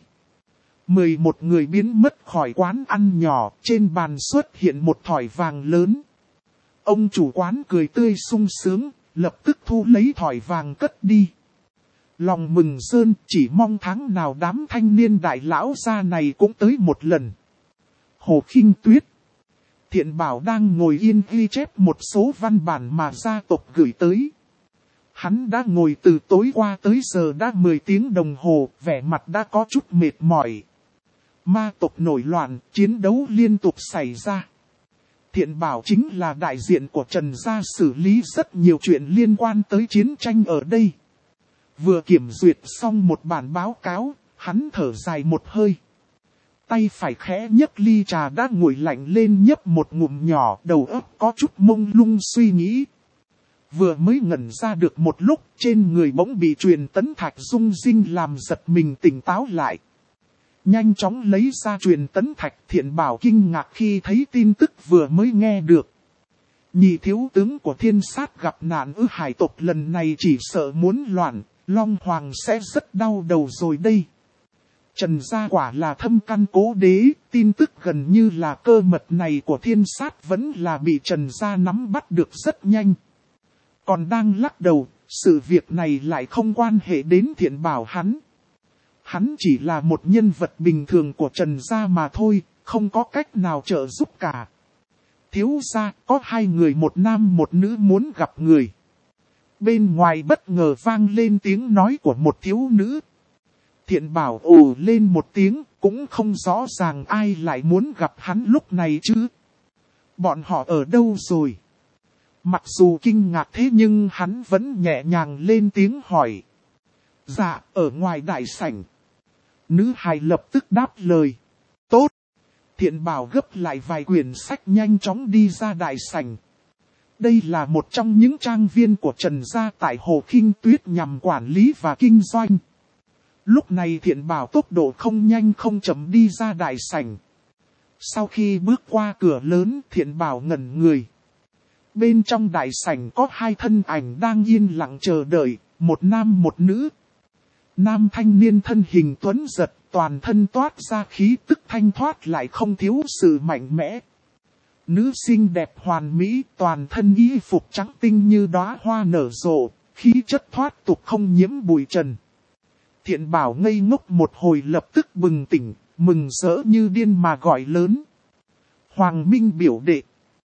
11 người biến mất khỏi quán ăn nhỏ, trên bàn xuất hiện một thỏi vàng lớn. Ông chủ quán cười tươi sung sướng, lập tức thu lấy thỏi vàng cất đi. lòng mừng sơn, chỉ mong tháng nào đám thanh niên đại lão gia này cũng tới một lần. Hồ Khinh Tuyết. Thiện Bảo đang ngồi yên ghi chép một số văn bản mà gia tộc gửi tới. Hắn đã ngồi từ tối qua tới giờ đã 10 tiếng đồng hồ, vẻ mặt đã có chút mệt mỏi. Ma tộc nổi loạn, chiến đấu liên tục xảy ra. Thiện Bảo chính là đại diện của Trần gia xử lý rất nhiều chuyện liên quan tới chiến tranh ở đây. Vừa kiểm duyệt xong một bản báo cáo, hắn thở dài một hơi. Tay phải khẽ nhấc ly trà đã nguội lạnh lên nhấp một ngụm nhỏ, đầu óc có chút mông lung suy nghĩ. Vừa mới ngẩn ra được một lúc, trên người bỗng bị truyền tấn thạch rung rinh làm giật mình tỉnh táo lại. Nhanh chóng lấy ra truyền tấn thạch, Thiện Bảo kinh ngạc khi thấy tin tức vừa mới nghe được. Nhị thiếu tướng của Thiên Sát gặp nạn ở hải tộc lần này chỉ sợ muốn loạn, Long Hoàng sẽ rất đau đầu rồi đây. Trần gia quả là thâm căn cố đế, tin tức gần như là cơ mật này của Thiên Sát vẫn là bị Trần gia nắm bắt được rất nhanh. Còn đang lắc đầu, sự việc này lại không quan hệ đến Thiện Bảo hắn. Hắn chỉ là một nhân vật bình thường của Trần gia mà thôi, không có cách nào trợ giúp cả. Thiếu gia, có 2 người một nam một nữ muốn gặp người. Bên ngoài bất ngờ vang lên tiếng nói của một thiếu nữ. Thiện Bảo ồ lên một tiếng, cũng không rõ ràng ai lại muốn gặp hắn lúc này chứ. Bọn họ ở đâu rồi? Mặc dù kinh ngạc thế nhưng hắn vẫn nhẹ nhàng lên tiếng hỏi. Dạ, ở ngoài đại sảnh. Nữ hài lập tức đáp lời. Tốt. Thiện Bảo gấp lại vài quyển sách nhanh chóng đi ra đại sảnh. Đây là một trong những trang viên của Trần gia tại Hồ Khinh Tuyết nhằm quản lý và kinh doanh. Lúc này Thiện Bảo tốc độ không nhanh không chậm đi ra đại sảnh. Sau khi bước qua cửa lớn, Thiện Bảo ngẩn người. Bên trong đại sảnh có 2 thân ảnh đang yên lặng chờ đợi, một nam một nữ. Nam thanh niên thân hình tuấn giật, toàn thân toát ra khí tức thanh thoát lại không thiếu sự mạnh mẽ. Nữ xinh đẹp hoàn mỹ, toàn thân y phục trắng tinh như đóa hoa nở rộ, khí chất thoát tục không nhiễm bụi trần. Thiện Bảo ngây ngốc một hồi lập tức bừng tỉnh, mừng rỡ như điên mà gọi lớn. Hoàng Minh biểu đệ.